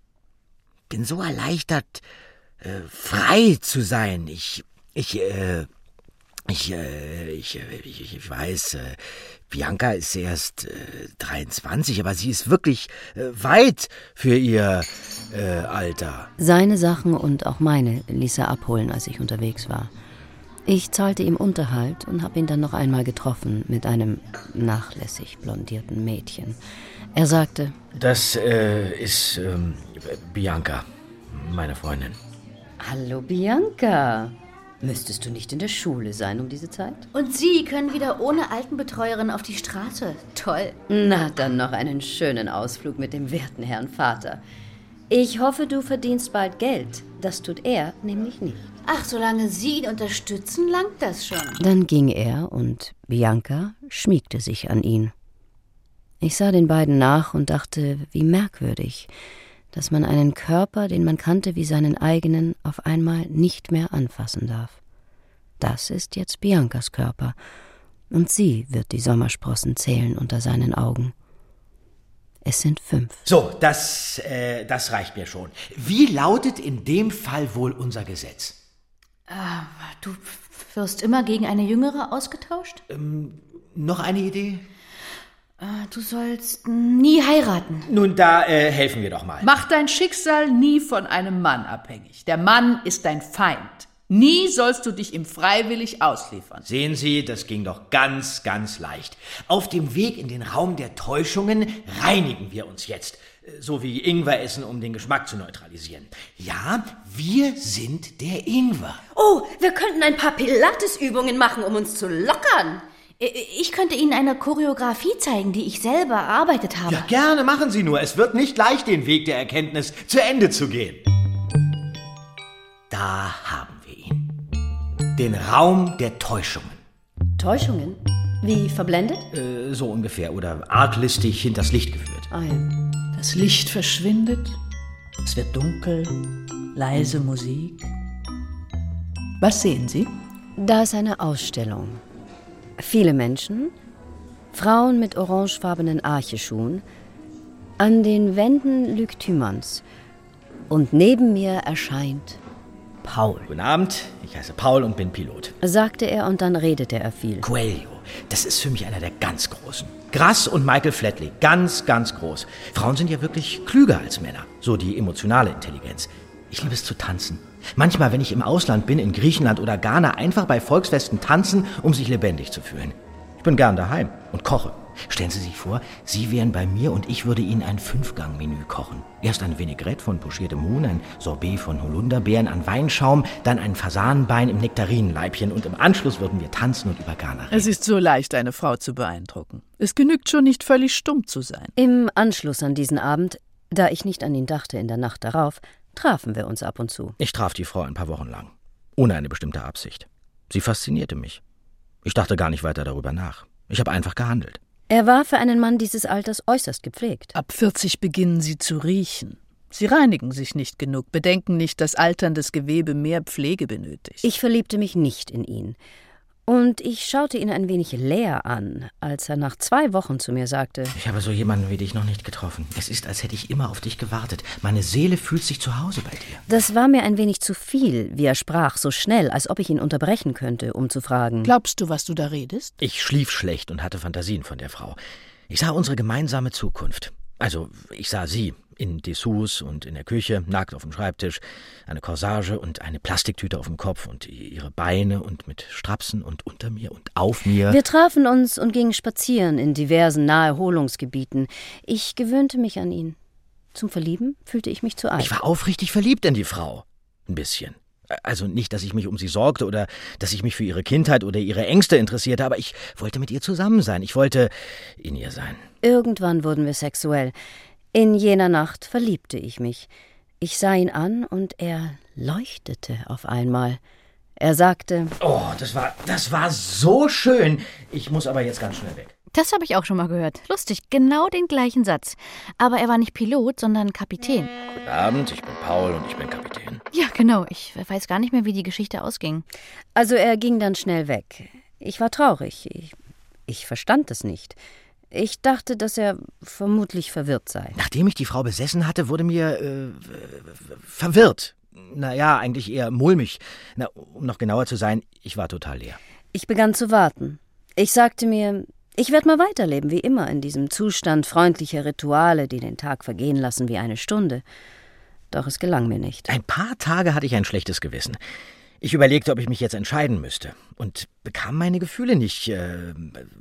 Bin so erleichtert, äh, frei zu sein. Ich, ich, äh, ich, äh, ich, äh, ich, ich weiß, äh, Bianca ist erst äh, dreiundzwanzig, aber sie ist wirklich äh, weit für ihr äh, Alter. Seine Sachen und auch meine ließ er abholen, als ich unterwegs war. Ich zahlte ihm Unterhalt und habe ihn dann noch einmal getroffen mit einem nachlässig blondierten Mädchen. Er sagte: Das äh, ist ähm, Bianca, meine Freundin. Hallo Bianca. Müsstest du nicht in der Schule sein um diese Zeit? Und Sie können wieder ohne Altenbetreuerin auf die Straße. Toll. Na, dann noch einen schönen Ausflug mit dem werten Herrn Vater. Ich hoffe, du verdienst bald Geld. Das tut er nämlich nicht. Ach, solange Sie ihn unterstützen, langt das schon. Dann ging er und Bianca schmiegte sich an ihn. Ich sah den beiden nach und dachte, wie merkwürdig, dass man einen Körper, den man kannte wie seinen eigenen, auf einmal nicht mehr anfassen darf. Das ist jetzt Biancas Körper, und sie wird die Sommersprossen zählen unter seinen Augen. Es sind fünf. So, das, äh, das reicht mir schon. Wie lautet in dem Fall wohl unser Gesetz? Äh, du wirst immer gegen eine Jüngere ausgetauscht? Ähm, noch eine Idee? Äh, du sollst nie heiraten. Nun, da äh, helfen wir doch mal. Mach dein Schicksal nie von einem Mann abhängig. Der Mann ist dein Feind. Nie sollst du dich ihm freiwillig ausliefern. Sehen Sie, das ging doch ganz, ganz leicht. Auf dem Weg in den Raum der Täuschungen reinigen wir uns jetzt. So wie Ingwer essen, um den Geschmack zu neutralisieren. Ja, wir sind der Ingwer. Oh, wir könnten ein paar Pilates-Übungen machen, um uns zu lockern. Ich könnte Ihnen eine Choreografie zeigen, die ich selber erarbeitet habe. Ja, gerne, machen Sie nur. Es wird nicht leicht, den Weg der Erkenntnis zu Ende zu gehen. Da haben wir ihn. Den Raum der Täuschungen. Täuschungen? Wie verblendet? Äh, so ungefähr. Oder arglistig hinters Licht geführt. Ah, ja. Das Licht verschwindet, es wird dunkel, leise Musik. Was sehen Sie? Da ist eine Ausstellung. Viele Menschen, Frauen mit orangefarbenen Archeschuhen, an den Wänden Luc Thymans. Und neben mir erscheint Paul. Guten Abend, ich heiße Paul und bin Pilot. Sagte er, und dann redete er viel. Coelho, das ist für mich einer der ganz Großen. Grass und Michael Flatley, ganz, ganz groß. Frauen sind ja wirklich klüger als Männer, so die emotionale Intelligenz. Ich liebe es zu tanzen. Manchmal, wenn ich im Ausland bin, in Griechenland oder Ghana, einfach bei Volksfesten tanzen, um sich lebendig zu fühlen. Ich bin gern daheim und koche. Stellen Sie sich vor, Sie wären bei mir und ich würde Ihnen ein Fünfgang-Menü kochen. Erst ein Vinaigrette von pochiertem Huhn, ein Sorbet von Holunderbeeren an Weinschaum, dann ein Fasanenbein im Nektarinenleibchen und im Anschluss würden wir tanzen und über Ghana reden. Es ist so leicht, eine Frau zu beeindrucken. Es genügt schon nicht, völlig stumm zu sein. Im Anschluss an diesen Abend, da ich nicht an ihn dachte in der Nacht darauf, trafen wir uns ab und zu. Ich traf die Frau ein paar Wochen lang, ohne eine bestimmte Absicht. Sie faszinierte mich. Ich dachte gar nicht weiter darüber nach. Ich habe einfach gehandelt. Er war für einen Mann dieses Alters äußerst gepflegt. Ab vierzig beginnen sie zu riechen. Sie reinigen sich nicht genug, bedenken nicht, dass alterndes Gewebe mehr Pflege benötigt. Ich verliebte mich nicht in ihn. Und ich schaute ihn ein wenig leer an, als er nach zwei Wochen zu mir sagte: Ich habe so jemanden wie dich noch nicht getroffen. Es ist, als hätte ich immer auf dich gewartet. Meine Seele fühlt sich zu Hause bei dir. Das war mir ein wenig zu viel, wie er sprach, so schnell, als ob ich ihn unterbrechen könnte, um zu fragen: Glaubst du, was du da redest? Ich schlief schlecht und hatte Fantasien von der Frau. Ich sah unsere gemeinsame Zukunft. Also, ich sah sie in Dessous und in der Küche, nackt auf dem Schreibtisch, eine Corsage und eine Plastiktüte auf dem Kopf und ihre Beine und mit Strapsen und unter mir und auf mir. Wir trafen uns und gingen spazieren in diversen Naherholungsgebieten. Ich gewöhnte mich an ihn. Zum Verlieben fühlte ich mich zu alt. Ich war aufrichtig verliebt in die Frau. Ein bisschen. Also nicht, dass ich mich um sie sorgte oder dass ich mich für ihre Kindheit oder ihre Ängste interessierte, aber ich wollte mit ihr zusammen sein. Ich wollte in ihr sein. Irgendwann wurden wir sexuell. In jener Nacht verliebte ich mich. Ich sah ihn an und er leuchtete auf einmal. Er sagte: Oh, das war, das war so schön. Ich muss aber jetzt ganz schnell weg. Das habe ich auch schon mal gehört. Lustig, genau den gleichen Satz. Aber er war nicht Pilot, sondern Kapitän. Guten Abend, ich bin Paul und ich bin Kapitän. Ja, genau. Ich weiß gar nicht mehr, wie die Geschichte ausging. Also er ging dann schnell weg. Ich war traurig. Ich, ich verstand es nicht. Ich dachte, dass er vermutlich verwirrt sei. Nachdem ich die Frau besessen hatte, wurde mir äh, verwirrt. Naja, eigentlich eher mulmig. Na, um noch genauer zu sein, ich war total leer. Ich begann zu warten. Ich sagte mir, ich werde mal weiterleben, wie immer, in diesem Zustand freundlicher Rituale, die den Tag vergehen lassen wie eine Stunde. Doch es gelang mir nicht. Ein paar Tage hatte ich ein schlechtes Gewissen. Ich überlegte, ob ich mich jetzt entscheiden müsste und bekam meine Gefühle nicht äh,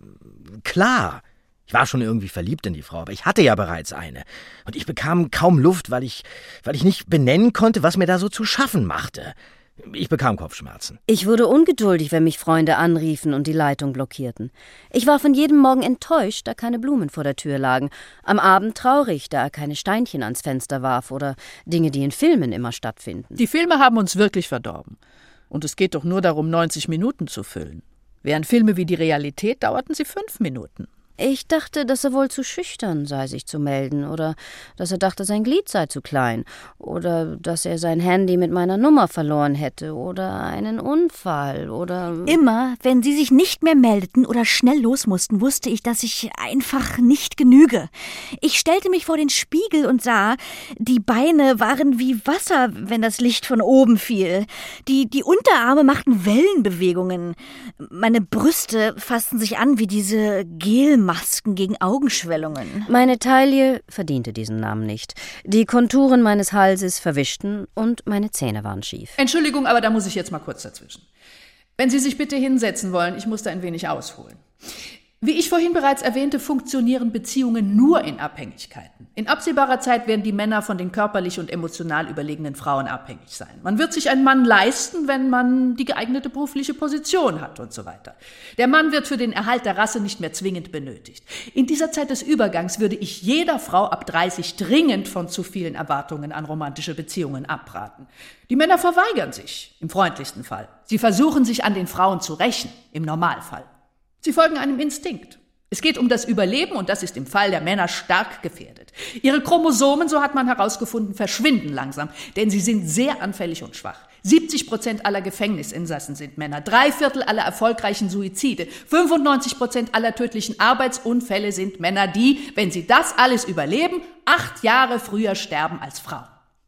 klar. Ich war schon irgendwie verliebt in die Frau, aber ich hatte ja bereits eine. Und ich bekam kaum Luft, weil ich, weil ich nicht benennen konnte, was mir da so zu schaffen machte. Ich bekam Kopfschmerzen. Ich wurde ungeduldig, wenn mich Freunde anriefen und die Leitung blockierten. Ich war von jedem Morgen enttäuscht, da keine Blumen vor der Tür lagen. Am Abend traurig, da er keine Steinchen ans Fenster warf oder Dinge, die in Filmen immer stattfinden. Die Filme haben uns wirklich verdorben. Und es geht doch nur darum, neunzig Minuten zu füllen. Während Filme wie die Realität dauerten sie fünf Minuten. Ich dachte, dass er wohl zu schüchtern sei, sich zu melden, oder dass er dachte, sein Glied sei zu klein, oder dass er sein Handy mit meiner Nummer verloren hätte, oder einen Unfall, oder... Immer, wenn Sie sich nicht mehr meldeten oder schnell los mussten, wusste ich, dass ich einfach nicht genüge. Ich stellte mich vor den Spiegel und sah, die Beine waren wie Wasser, wenn das Licht von oben fiel. Die, die Unterarme machten Wellenbewegungen. Meine Brüste fassten sich an wie diese Gelmasken gegen Augenschwellungen. Meine Taille verdiente diesen Namen nicht. Die Konturen meines Halses verwischten und meine Zähne waren schief. Entschuldigung, aber da muss ich jetzt mal kurz dazwischen. Wenn Sie sich bitte hinsetzen wollen, ich muss da ein wenig ausholen. Wie ich vorhin bereits erwähnte, funktionieren Beziehungen nur in Abhängigkeiten. In absehbarer Zeit werden die Männer von den körperlich und emotional überlegenen Frauen abhängig sein. Man wird sich einen Mann leisten, wenn man die geeignete berufliche Position hat und so weiter. Der Mann wird für den Erhalt der Rasse nicht mehr zwingend benötigt. In dieser Zeit des Übergangs würde ich jeder Frau ab dreißig dringend von zu vielen Erwartungen an romantische Beziehungen abraten. Die Männer verweigern sich, im freundlichsten Fall. Sie versuchen sich an den Frauen zu rächen, im Normalfall. Sie folgen einem Instinkt. Es geht um das Überleben und das ist im Fall der Männer stark gefährdet. Ihre Chromosomen, so hat man herausgefunden, verschwinden langsam, denn sie sind sehr anfällig und schwach. siebzig Prozent aller Gefängnisinsassen sind Männer, drei Viertel aller erfolgreichen Suizide, fünfundneunzig Prozent aller tödlichen Arbeitsunfälle sind Männer, die, wenn sie das alles überleben, acht Jahre früher sterben als Frauen.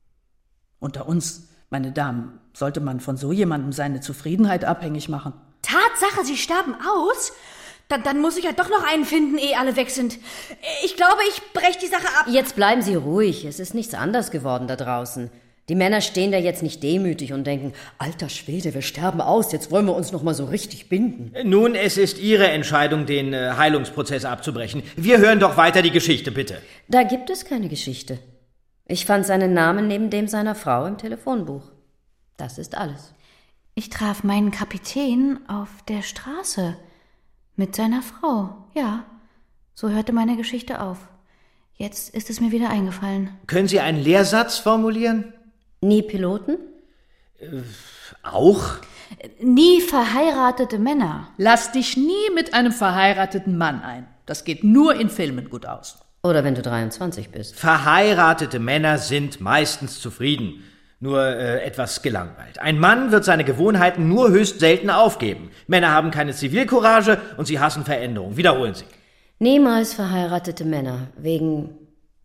Unter uns, meine Damen, sollte man von so jemandem seine Zufriedenheit abhängig machen. Tatsache, sie sterben aus? Dann, dann muss ich ja doch noch einen finden, ehe alle weg sind. Ich glaube, ich breche die Sache ab. Jetzt bleiben Sie ruhig, es ist nichts anders geworden da draußen. Die Männer stehen da jetzt nicht demütig und denken, alter Schwede, wir sterben aus, jetzt wollen wir uns noch mal so richtig binden. Nun, es ist Ihre Entscheidung, den äh, Heilungsprozess abzubrechen. Wir hören doch weiter die Geschichte, bitte. Da gibt es keine Geschichte. Ich fand seinen Namen neben dem seiner Frau im Telefonbuch. Das ist alles. Ich traf meinen Kapitän auf der Straße mit seiner Frau. Ja, so hörte meine Geschichte auf. Jetzt ist es mir wieder eingefallen. Können Sie einen Lehrsatz formulieren? Nie Piloten? Äh, auch? Nie verheiratete Männer. Lass dich nie mit einem verheirateten Mann ein. Das geht nur in Filmen gut aus. Oder wenn du dreiundzwanzig bist. Verheiratete Männer sind meistens zufrieden. Nur äh, etwas gelangweilt. Ein Mann wird seine Gewohnheiten nur höchst selten aufgeben. Männer haben keine Zivilcourage und sie hassen Veränderung. Wiederholen Sie. Niemals verheiratete Männer. Wegen...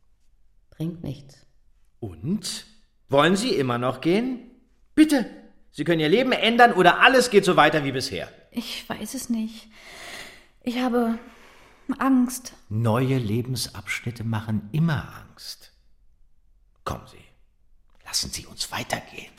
bringt nichts. Und? Wollen Sie immer noch gehen? Bitte. Sie können Ihr Leben ändern oder alles geht so weiter wie bisher. Ich weiß es nicht. Ich habe Angst. Neue Lebensabschnitte machen immer Angst. Kommen Sie. Lassen Sie uns weitergehen.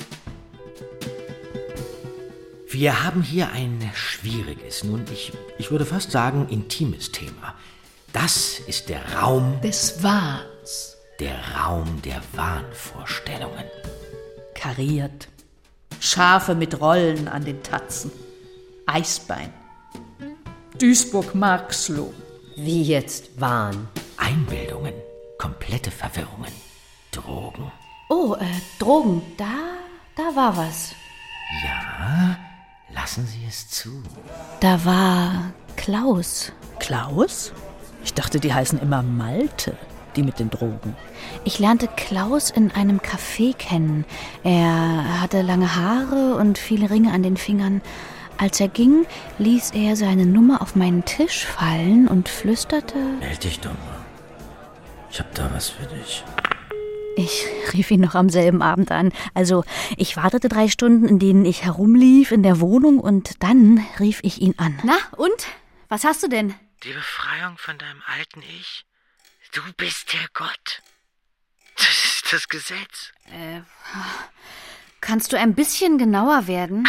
Wir haben hier ein schwieriges, nun ich, ich würde fast sagen intimes Thema. Das ist der Raum des Wahns. Der Raum der Wahnvorstellungen. Kariert. Schafe mit Rollen an den Tatzen. Eisbein. Duisburg-Marxloh. Wie jetzt Wahn? Einbildungen. komplette Verwirrungen. Drogen. Oh, äh, Drogen. Da, da war was. Ja, lassen Sie es zu. Da war Klaus. Klaus? Ich dachte, die heißen immer Malte, die mit den Drogen. Ich lernte Klaus in einem Café kennen. Er hatte lange Haare und viele Ringe an den Fingern. Als er ging, ließ er seine Nummer auf meinen Tisch fallen und flüsterte: Meld dich doch mal. Ich hab da was für dich. Ich rief ihn noch am selben Abend an. Also, ich wartete drei Stunden, in denen ich herumlief in der Wohnung, und dann rief ich ihn an. Na, und? Was hast du denn? Die Befreiung von deinem alten Ich? Du bist der Gott. Das ist das Gesetz. Äh, kannst du ein bisschen genauer werden?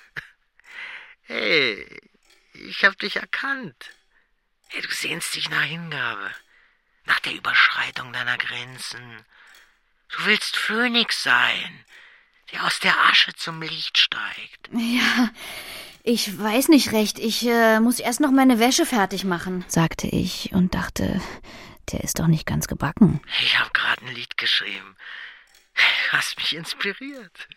Hey, ich hab dich erkannt. Hey, du sehnst dich nach Hingabe, nach der Überschreitung deiner Grenzen. Du willst Phönix sein, der aus der Asche zum Licht steigt. Ja, ich weiß nicht recht. Ich äh, muss erst noch meine Wäsche fertig machen, sagte ich und dachte, der ist doch nicht ganz gebacken. Ich hab gerade ein Lied geschrieben. Hast mich inspiriert.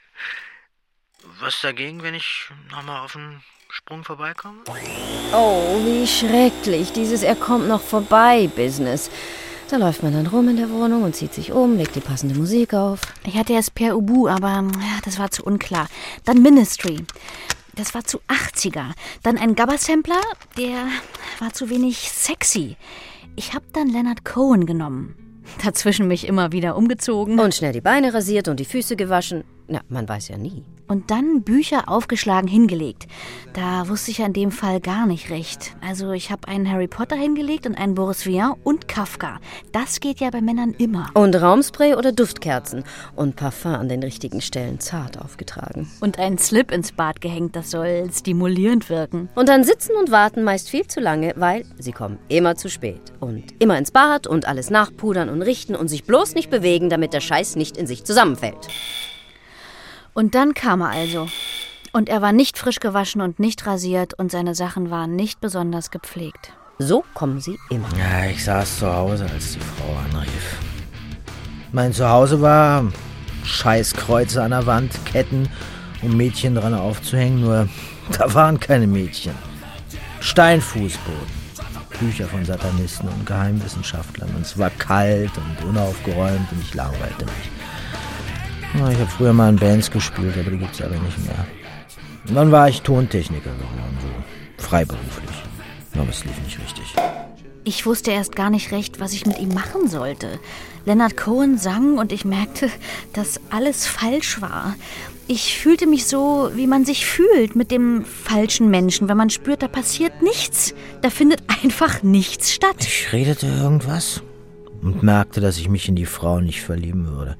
Was dagegen, wenn ich nochmal auf den Sprung vorbeikomme? Oh, wie schrecklich, dieses Er kommt noch vorbei Business. Da läuft man dann rum in der Wohnung und zieht sich um, legt die passende Musik auf. Ich hatte erst Per Ubu, aber ja, das war zu unklar. Dann Ministry. Das war zu achtziger. Dann ein Gabba-Sampler, der war zu wenig sexy. Ich habe dann Leonard Cohen genommen. Dazwischen mich immer wieder umgezogen. Und schnell die Beine rasiert und die Füße gewaschen. Na, man weiß ja nie. Und dann Bücher aufgeschlagen hingelegt. Da wusste ich ja in dem Fall gar nicht recht. Also ich habe einen Harry Potter hingelegt und einen Boris Vian und Kafka. Das geht ja bei Männern immer. Und Raumspray oder Duftkerzen. Und Parfum an den richtigen Stellen zart aufgetragen. Und einen Slip ins Bad gehängt, das soll stimulierend wirken. Und dann sitzen und warten meist viel zu lange, weil sie kommen immer zu spät. Und immer ins Bad und alles nachpudern und richten und sich bloß nicht bewegen, damit der Scheiß nicht in sich zusammenfällt. Und dann kam er also. Und er war nicht frisch gewaschen und nicht rasiert und seine Sachen waren nicht besonders gepflegt. So kommen sie immer. Ja, ich saß zu Hause, als die Frau anrief. Mein Zuhause war scheiß Kreuze an der Wand, Ketten, um Mädchen dran aufzuhängen, nur da waren keine Mädchen. Steinfußboden, Bücher von Satanisten und Geheimwissenschaftlern. Und es war kalt und unaufgeräumt und ich langweilte mich. Ich habe früher mal in Bands gespielt, aber die gibt's aber nicht mehr. Und dann war ich Tontechniker geworden, so freiberuflich. Aber es lief nicht richtig. Ich wusste erst gar nicht recht, was ich mit ihm machen sollte. Leonard Cohen sang und ich merkte, dass alles falsch war. Ich fühlte mich so, wie man sich fühlt mit dem falschen Menschen, wenn man spürt, da passiert nichts. Da findet einfach nichts statt. Ich redete irgendwas und merkte, dass ich mich in die Frau nicht verlieben würde.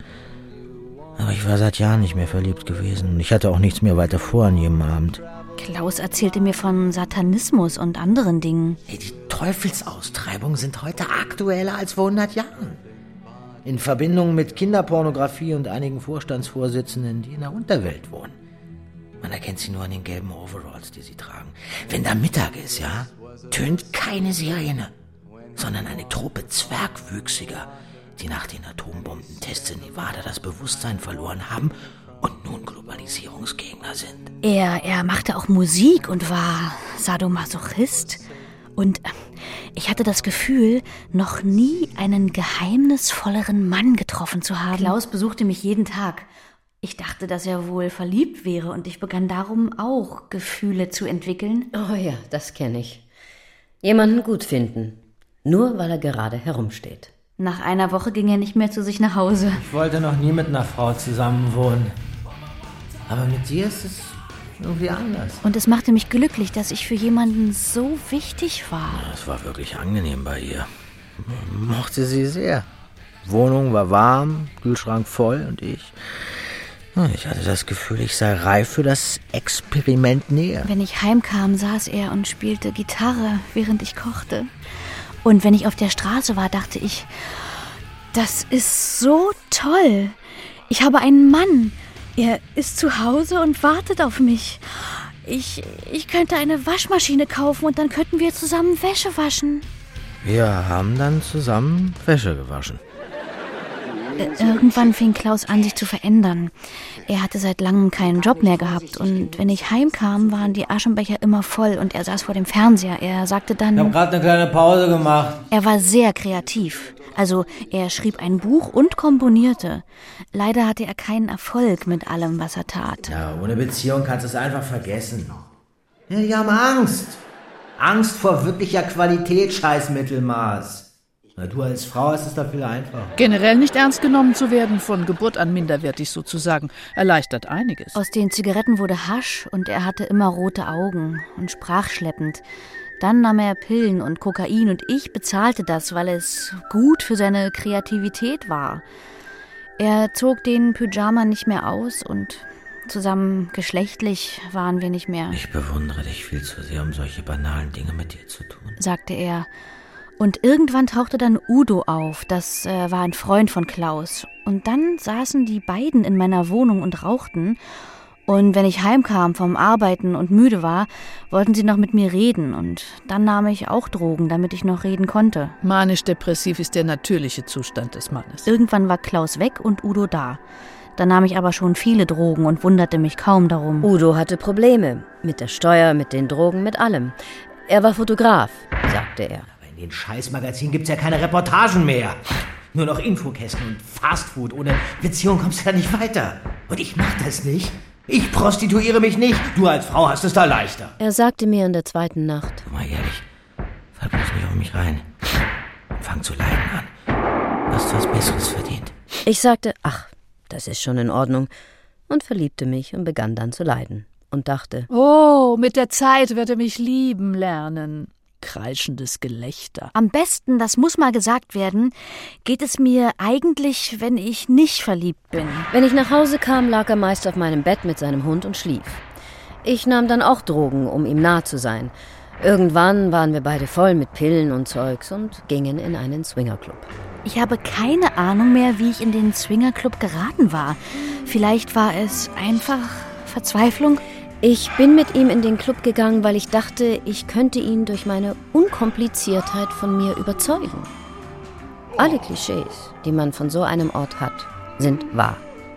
Aber ich war seit Jahren nicht mehr verliebt gewesen und ich hatte auch nichts mehr weiter vor an jedem Abend. Klaus erzählte mir von Satanismus und anderen Dingen. Hey, die Teufelsaustreibungen sind heute aktueller als vor hundert Jahren. In Verbindung mit Kinderpornografie und einigen Vorstandsvorsitzenden, die in der Unterwelt wohnen. Man erkennt sie nur an den gelben Overalls, die sie tragen. Wenn da Mittag ist, ja, tönt keine Sirene, sondern eine Truppe Zwergwüchsiger, die nach den Atombombentests in Nevada das Bewusstsein verloren haben und nun Globalisierungsgegner sind. Er, er machte auch Musik und war Sadomasochist. Und ich hatte das Gefühl, noch nie einen geheimnisvolleren Mann getroffen zu haben. Klaus besuchte mich jeden Tag. Ich dachte, dass er wohl verliebt wäre und ich begann darum auch Gefühle zu entwickeln. Oh ja, das kenne ich. Jemanden gut finden, nur weil er gerade herumsteht. Nach einer Woche ging er nicht mehr zu sich nach Hause. Ich wollte noch nie mit einer Frau zusammen wohnen. Aber mit dir ist es irgendwie anders. Und es machte mich glücklich, dass ich für jemanden so wichtig war. Ja, es war wirklich angenehm bei ihr. Ich mochte sie sehr. Wohnung war warm, Kühlschrank voll und ich... Ich hatte das Gefühl, ich sei reif für das Experiment näher. Wenn ich heimkam, saß er und spielte Gitarre, während ich kochte. Und wenn ich auf der Straße war, dachte ich, das ist so toll. Ich habe einen Mann. Er ist zu Hause und wartet auf mich. Ich, ich könnte eine Waschmaschine kaufen und dann könnten wir zusammen Wäsche waschen. Wir haben dann zusammen Wäsche gewaschen. Irgendwann fing Klaus an, sich zu verändern. Er hatte seit langem keinen Job mehr gehabt und wenn ich heimkam, waren die Aschenbecher immer voll und er saß vor dem Fernseher. Er sagte dann... Ich hab grad eine kleine Pause gemacht. Er war sehr kreativ. Also er schrieb ein Buch und komponierte. Leider hatte er keinen Erfolg mit allem, was er tat. Ja, ohne Beziehung kannst du es einfach vergessen. Ja, die haben Angst. Angst vor wirklicher Qualität, scheiß Mittelmaß. Na, du als Frau hast es da viel einfacher. Generell nicht ernst genommen zu werden, von Geburt an minderwertig sozusagen, erleichtert einiges. Aus den Zigaretten wurde Hasch und er hatte immer rote Augen und sprach schleppend. Dann nahm er Pillen und Kokain und ich bezahlte das, weil es gut für seine Kreativität war. Er zog den Pyjama nicht mehr aus und zusammen geschlechtlich waren wir nicht mehr. Ich bewundere dich viel zu sehr, um solche banalen Dinge mit dir zu tun, sagte er. Und irgendwann tauchte dann Udo auf, das äh, war ein Freund von Klaus. Und dann saßen die beiden in meiner Wohnung und rauchten. Und wenn ich heimkam vom Arbeiten und müde war, wollten sie noch mit mir reden. Und dann nahm ich auch Drogen, damit ich noch reden konnte. Manisch-depressiv ist der natürliche Zustand des Mannes. Irgendwann war Klaus weg und Udo da. Da nahm ich aber schon viele Drogen und wunderte mich kaum darum. Udo hatte Probleme. Mit der Steuer, mit den Drogen, mit allem. Er war Fotograf, sagte er. In den Scheißmagazinen gibt's ja keine Reportagen mehr. Nur noch Infokästen und Fastfood. Ohne Beziehung kommst du da nicht weiter. Und ich mach das nicht. Ich prostituiere mich nicht. Du als Frau hast es da leichter. Er sagte mir in der zweiten Nacht. Mal ehrlich, fall bloß nicht auf mich rein. Fang zu leiden an. Du hast was Besseres verdient. Ich sagte, ach, das ist schon in Ordnung. Und verliebte mich und begann dann zu leiden. Und dachte, oh, mit der Zeit wird er mich lieben lernen. Kreischendes Gelächter. Am besten, das muss mal gesagt werden, geht es mir eigentlich, wenn ich nicht verliebt bin. Wenn ich nach Hause kam, lag er meist auf meinem Bett mit seinem Hund und schlief. Ich nahm dann auch Drogen, um ihm nah zu sein. Irgendwann waren wir beide voll mit Pillen und Zeugs und gingen in einen Swingerclub. Ich habe keine Ahnung mehr, wie ich in den Swingerclub geraten war. Vielleicht war es einfach Verzweiflung. Ich bin mit ihm in den Club gegangen, weil ich dachte, ich könnte ihn durch meine Unkompliziertheit von mir überzeugen. Alle Klischees, die man von so einem Ort hat, sind wahr.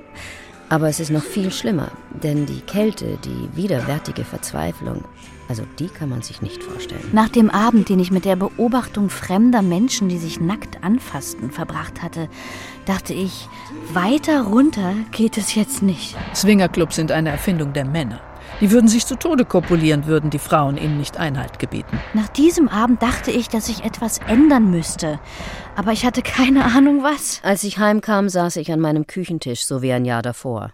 Aber es ist noch viel schlimmer, denn die Kälte, die widerwärtige Verzweiflung, also die kann man sich nicht vorstellen. Nach dem Abend, den ich mit der Beobachtung fremder Menschen, die sich nackt anfassten, verbracht hatte, dachte ich, weiter runter geht es jetzt nicht. Swingerclubs sind eine Erfindung der Männer. Die würden sich zu Tode kopulieren, würden die Frauen ihnen nicht Einhalt gebieten. Nach diesem Abend dachte ich, dass ich etwas ändern müsste. Aber ich hatte keine Ahnung, was. Als ich heimkam, saß ich an meinem Küchentisch, so wie ein Jahr davor.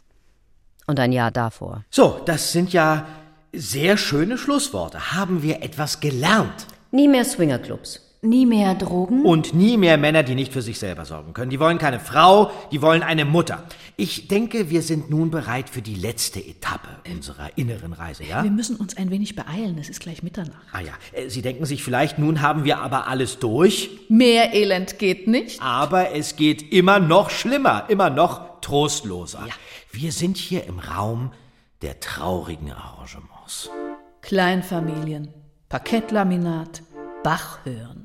Und ein Jahr davor. So, das sind ja sehr schöne Schlussworte. Haben wir etwas gelernt? Nie mehr Swingerclubs. Nie mehr Drogen? Und nie mehr Männer, die nicht für sich selber sorgen können. Die wollen keine Frau, die wollen eine Mutter. Ich denke, wir sind nun bereit für die letzte Etappe unserer inneren Reise, ja? Wir müssen uns ein wenig beeilen, es ist gleich Mitternacht. Ah ja, Sie denken sich vielleicht, nun haben wir aber alles durch. Mehr Elend geht nicht. Aber es geht immer noch schlimmer, immer noch trostloser. Ja. Wir sind hier im Raum der traurigen Arrangements. Kleinfamilien, Parkettlaminat, Bach hören,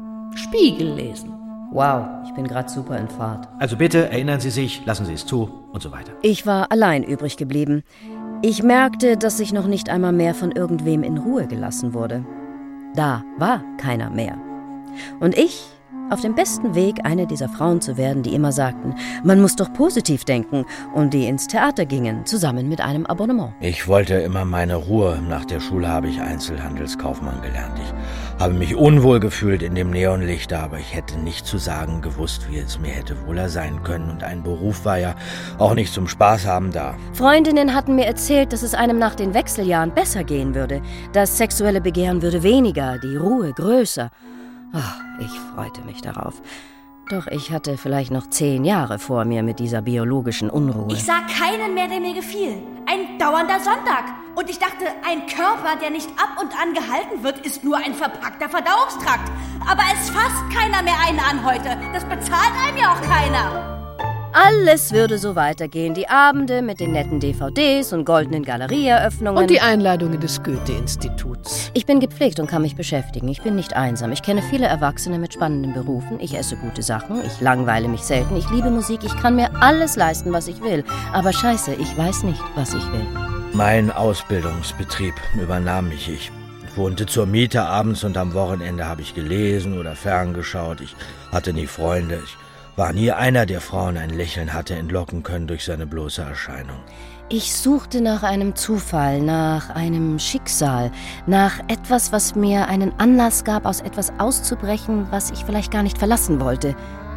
Spiegel lesen. Wow, ich bin gerade super in Fahrt. Also bitte, erinnern Sie sich, lassen Sie es zu und so weiter. Ich war allein übrig geblieben. Ich merkte, dass ich noch nicht einmal mehr von irgendwem in Ruhe gelassen wurde. Da war keiner mehr. Und ich, auf dem besten Weg, eine dieser Frauen zu werden, die immer sagten, man muss doch positiv denken und die ins Theater gingen, zusammen mit einem Abonnement. Ich wollte immer meine Ruhe. Nach der Schule habe ich Einzelhandelskaufmann gelernt. Ich habe mich unwohl gefühlt in dem Neonlicht, aber ich hätte nicht zu sagen gewusst, wie es mir hätte wohler sein können. Und ein Beruf war ja auch nicht zum Spaß haben da. Freundinnen hatten mir erzählt, dass es einem nach den Wechseljahren besser gehen würde. Das sexuelle Begehren würde weniger, die Ruhe größer. Ach, ich freute mich darauf. Doch ich hatte vielleicht noch zehn Jahre vor mir mit dieser biologischen Unruhe. Ich sah keinen mehr, der mir gefiel. Ein dauernder Sonntag. Und ich dachte, ein Körper, der nicht ab und an gehalten wird, ist nur ein verpackter Verdauungstrakt. Aber es fasst keiner mehr einen an heute. Das bezahlt einem ja auch keiner. Alles würde so weitergehen. Die Abende mit den netten D V Ds und goldenen Galerieeröffnungen. Und die Einladungen des Goethe-Instituts. Ich bin gepflegt und kann mich beschäftigen. Ich bin nicht einsam. Ich kenne viele Erwachsene mit spannenden Berufen. Ich esse gute Sachen. Ich langweile mich selten. Ich liebe Musik. Ich kann mir alles leisten, was ich will. Aber scheiße, ich weiß nicht, was ich will. Mein Ausbildungsbetrieb übernahm mich. Ich wohnte zur Miete abends und am Wochenende habe ich gelesen oder ferngeschaut. Ich hatte nie Freunde. Ich war nie einer, der Frauen ein Lächeln hatte entlocken können durch seine bloße Erscheinung. Ich suchte nach einem Zufall, nach einem Schicksal, nach etwas, was mir einen Anlass gab, aus etwas auszubrechen, was ich vielleicht gar nicht verlassen wollte.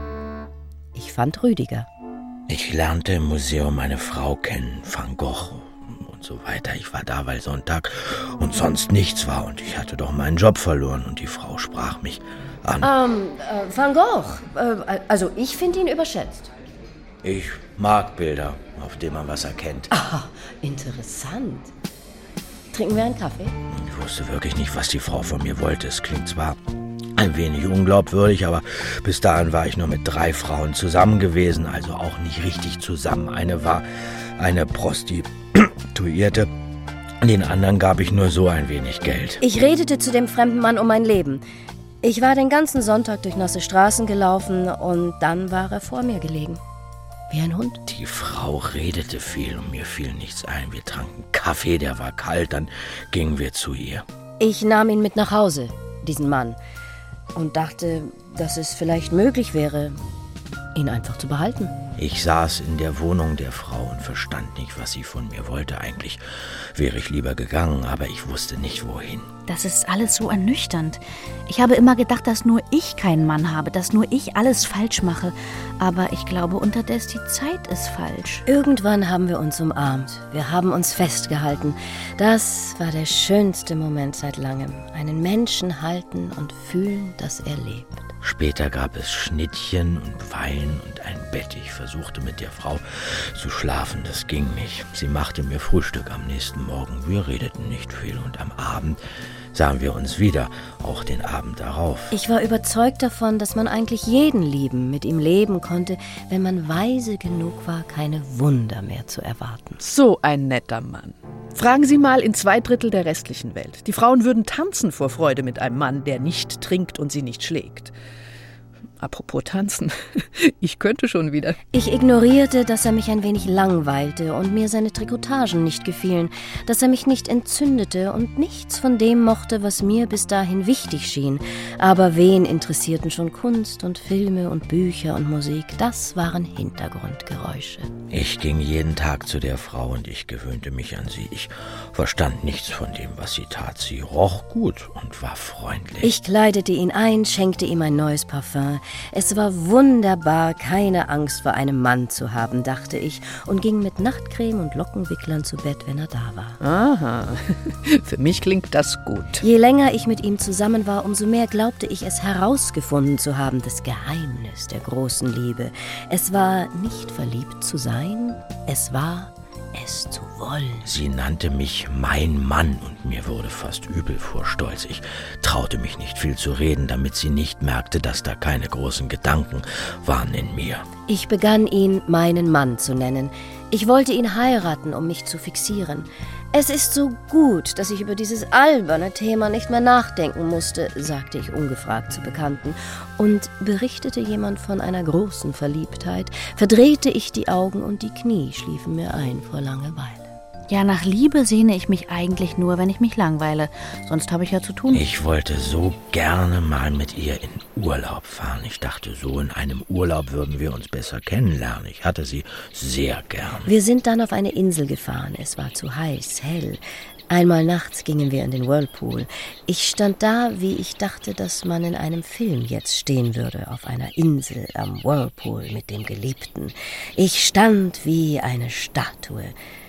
Ich fand Rüdiger. Ich lernte im Museum eine Frau kennen, Van Gogh und so weiter. Ich war da, weil Sonntag und sonst nichts war und ich hatte doch meinen Job verloren und die Frau sprach mich an. Ähm, äh, Van Gogh. Äh, also ich finde ihn überschätzt. Ich mag Bilder, auf denen man was erkennt. Ah, interessant. Trinken wir einen Kaffee? Ich wusste wirklich nicht, was die Frau von mir wollte. Es klingt zwar ein wenig unglaubwürdig, aber bis dahin war ich nur mit drei Frauen zusammen gewesen, also auch nicht richtig zusammen. Eine war eine Prostituierte, den anderen gab ich nur so ein wenig Geld. Ich redete zu dem fremden Mann um mein Leben. Ich war den ganzen Sonntag durch nasse Straßen gelaufen und dann war er vor mir gelegen. Wie ein Hund. Die Frau redete viel und mir fiel nichts ein. Wir tranken Kaffee, der war kalt, dann gingen wir zu ihr. Ich nahm ihn mit nach Hause, diesen Mann, und dachte, dass es vielleicht möglich wäre, ihn einfach zu behalten. Ich saß in der Wohnung der Frau und verstand nicht, was sie von mir wollte. Eigentlich wäre ich lieber gegangen, aber ich wusste nicht, wohin. Das ist alles so ernüchternd. Ich habe immer gedacht, dass nur ich keinen Mann habe, dass nur ich alles falsch mache. Aber ich glaube, unterdessen die Zeit ist falsch. Irgendwann haben wir uns umarmt. Wir haben uns festgehalten. Das war der schönste Moment seit langem. Einen Menschen halten und fühlen, dass er lebt. Später gab es Schnittchen und Wein und ein Bett. Ich versuchte mit der Frau zu schlafen, das ging nicht. Sie machte mir Frühstück am nächsten Morgen. Wir redeten nicht viel und am Abend sahen wir uns wieder, auch den Abend darauf. Ich war überzeugt davon, dass man eigentlich jeden lieben, mit ihm leben konnte, wenn man weise genug war, keine Wunder mehr zu erwarten. So ein netter Mann. Fragen Sie mal in zwei Drittel der restlichen Welt. Die Frauen würden tanzen vor Freude mit einem Mann, der nicht trinkt und sie nicht schlägt. Apropos tanzen, ich könnte schon wieder. Ich ignorierte, dass er mich ein wenig langweilte und mir seine Trikotagen nicht gefielen, dass er mich nicht entzündete und nichts von dem mochte, was mir bis dahin wichtig schien. Aber wen interessierten schon Kunst und Filme und Bücher und Musik? Das waren Hintergrundgeräusche. Ich ging jeden Tag zu der Frau und ich gewöhnte mich an sie. Ich verstand nichts von dem, was sie tat. Sie roch gut und war freundlich. Ich kleidete ihn ein, schenkte ihm ein neues Parfum. Es war wunderbar, keine Angst vor einem Mann zu haben, dachte ich, und ging mit Nachtcreme und Lockenwicklern zu Bett, wenn er da war. Aha, für mich klingt das gut. Je länger ich mit ihm zusammen war, umso mehr glaubte ich, es herausgefunden zu haben, das Geheimnis der großen Liebe. Es war nicht verliebt zu sein, es war es zu wollen. Sie nannte mich mein Mann und mir wurde fast übel vor Stolz. Ich traute mich nicht viel zu reden, damit sie nicht merkte, dass da keine großen Gedanken waren in mir. Ich begann ihn meinen Mann zu nennen. Ich wollte ihn heiraten, um mich zu fixieren. Es ist so gut, dass ich über dieses alberne Thema nicht mehr nachdenken musste, sagte ich ungefragt zu Bekannten. Und berichtete jemand von einer großen Verliebtheit, verdrehte ich die Augen und die Knie schliefen mir ein vor Langeweile. Ja, nach Liebe sehne ich mich eigentlich nur, wenn ich mich langweile. Sonst habe ich ja zu tun. Ich wollte so gerne mal mit ihr in Urlaub fahren. Ich dachte, so in einem Urlaub würden wir uns besser kennenlernen. Ich hatte sie sehr gern. Wir sind dann auf eine Insel gefahren. Es war zu heiß, hell. Einmal nachts gingen wir in den Whirlpool. Ich stand da, wie ich dachte, dass man in einem Film jetzt stehen würde, auf einer Insel am Whirlpool mit dem Geliebten. Ich stand wie eine Statue.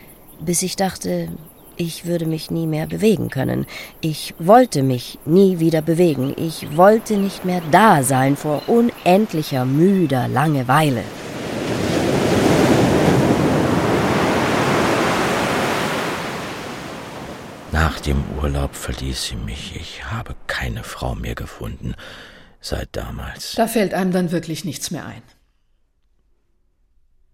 Bis ich dachte, ich würde mich nie mehr bewegen können. Ich wollte mich nie wieder bewegen. Ich wollte nicht mehr da sein vor unendlicher, müder Langeweile. Nach dem Urlaub verließ sie mich. Ich habe keine Frau mehr gefunden seit damals. Da fällt einem dann wirklich nichts mehr ein.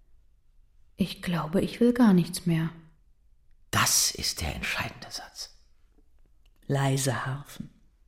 Ich glaube, ich will gar nichts mehr. Das ist der entscheidende Satz. Leise Harfen.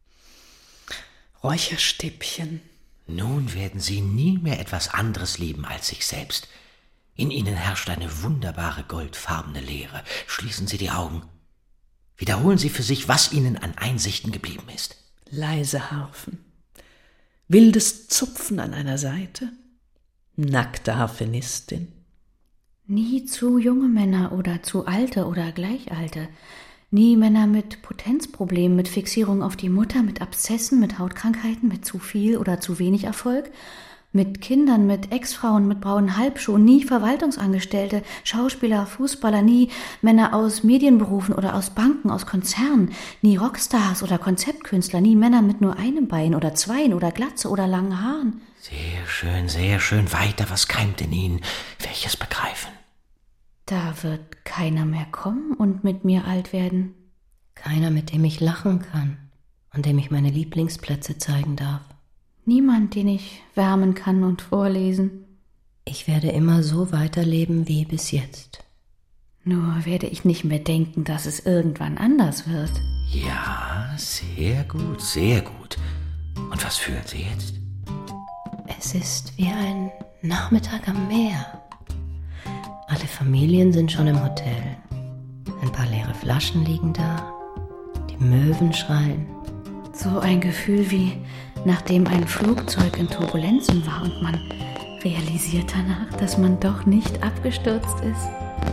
Räucherstäbchen. Nun werden Sie nie mehr etwas anderes lieben als sich selbst. In Ihnen herrscht eine wunderbare goldfarbene Leere. Schließen Sie die Augen. Wiederholen Sie für sich, was Ihnen an Einsichten geblieben ist. Leise Harfen. Wildes Zupfen an einer Saite. Nackte Harfenistin. Nie zu junge Männer oder zu alte oder gleichalte. Nie Männer mit Potenzproblemen, mit Fixierung auf die Mutter, mit Abszessen, mit Hautkrankheiten, mit zu viel oder zu wenig Erfolg. Mit Kindern, mit Ex-Frauen, mit braunen Halbschuhen, nie Verwaltungsangestellte, Schauspieler, Fußballer, nie Männer aus Medienberufen oder aus Banken, aus Konzernen, nie Rockstars oder Konzeptkünstler, nie Männer mit nur einem Bein oder zweien oder Glatze oder langen Haaren. Sehr schön, sehr schön. Weiter, was keimt in Ihnen? Welches begreifen? Da wird keiner mehr kommen und mit mir alt werden. Keiner, mit dem ich lachen kann und dem ich meine Lieblingsplätze zeigen darf. Niemand, den ich wärmen kann und vorlesen. Ich werde immer so weiterleben wie bis jetzt. Nur werde ich nicht mehr denken, dass es irgendwann anders wird. Ja, sehr gut, sehr gut. Und was fühlen Sie jetzt? Es ist wie ein Nachmittag am Meer. Alle Familien sind schon im Hotel. Ein paar leere Flaschen liegen da. Die Möwen schreien. So ein Gefühl wie nachdem ein Flugzeug in Turbulenzen war und man realisiert danach, dass man doch nicht abgestürzt ist.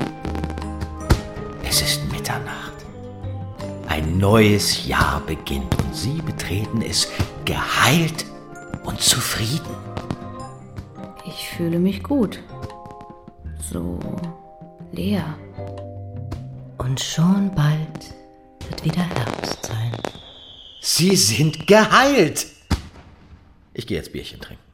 Es ist Mitternacht. Ein neues Jahr beginnt und Sie betreten es geheilt und zufrieden. Ich fühle mich gut. So leer. Und schon bald wird wieder Herbst sein. Sie sind geheilt! Ich gehe jetzt Bierchen trinken.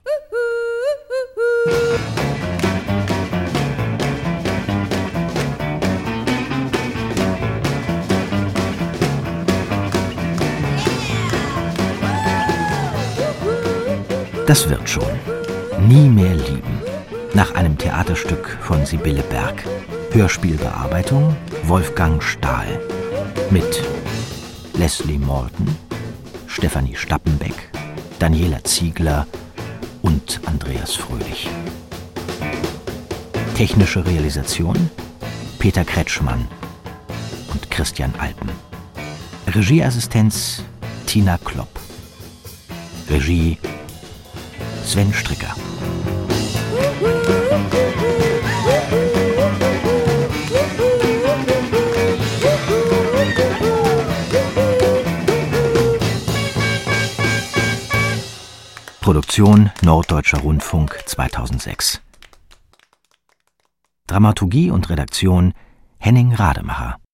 Das wird schon. Nie mehr lieben. Nach einem Theaterstück von Sibylle Berg. Hörspielbearbeitung Wolfgang Stahl. Mit Leslie Morton, Stefanie Stappenbeck, Daniela Ziegler und Andreas Fröhlich. Technische Realisation Peter Kretschmann und Christian Alpen. Regieassistenz Tina Klopp. Regie Sven Stricker. Produktion Norddeutscher Rundfunk zweitausendsechs. Dramaturgie und Redaktion Henning Rademacher.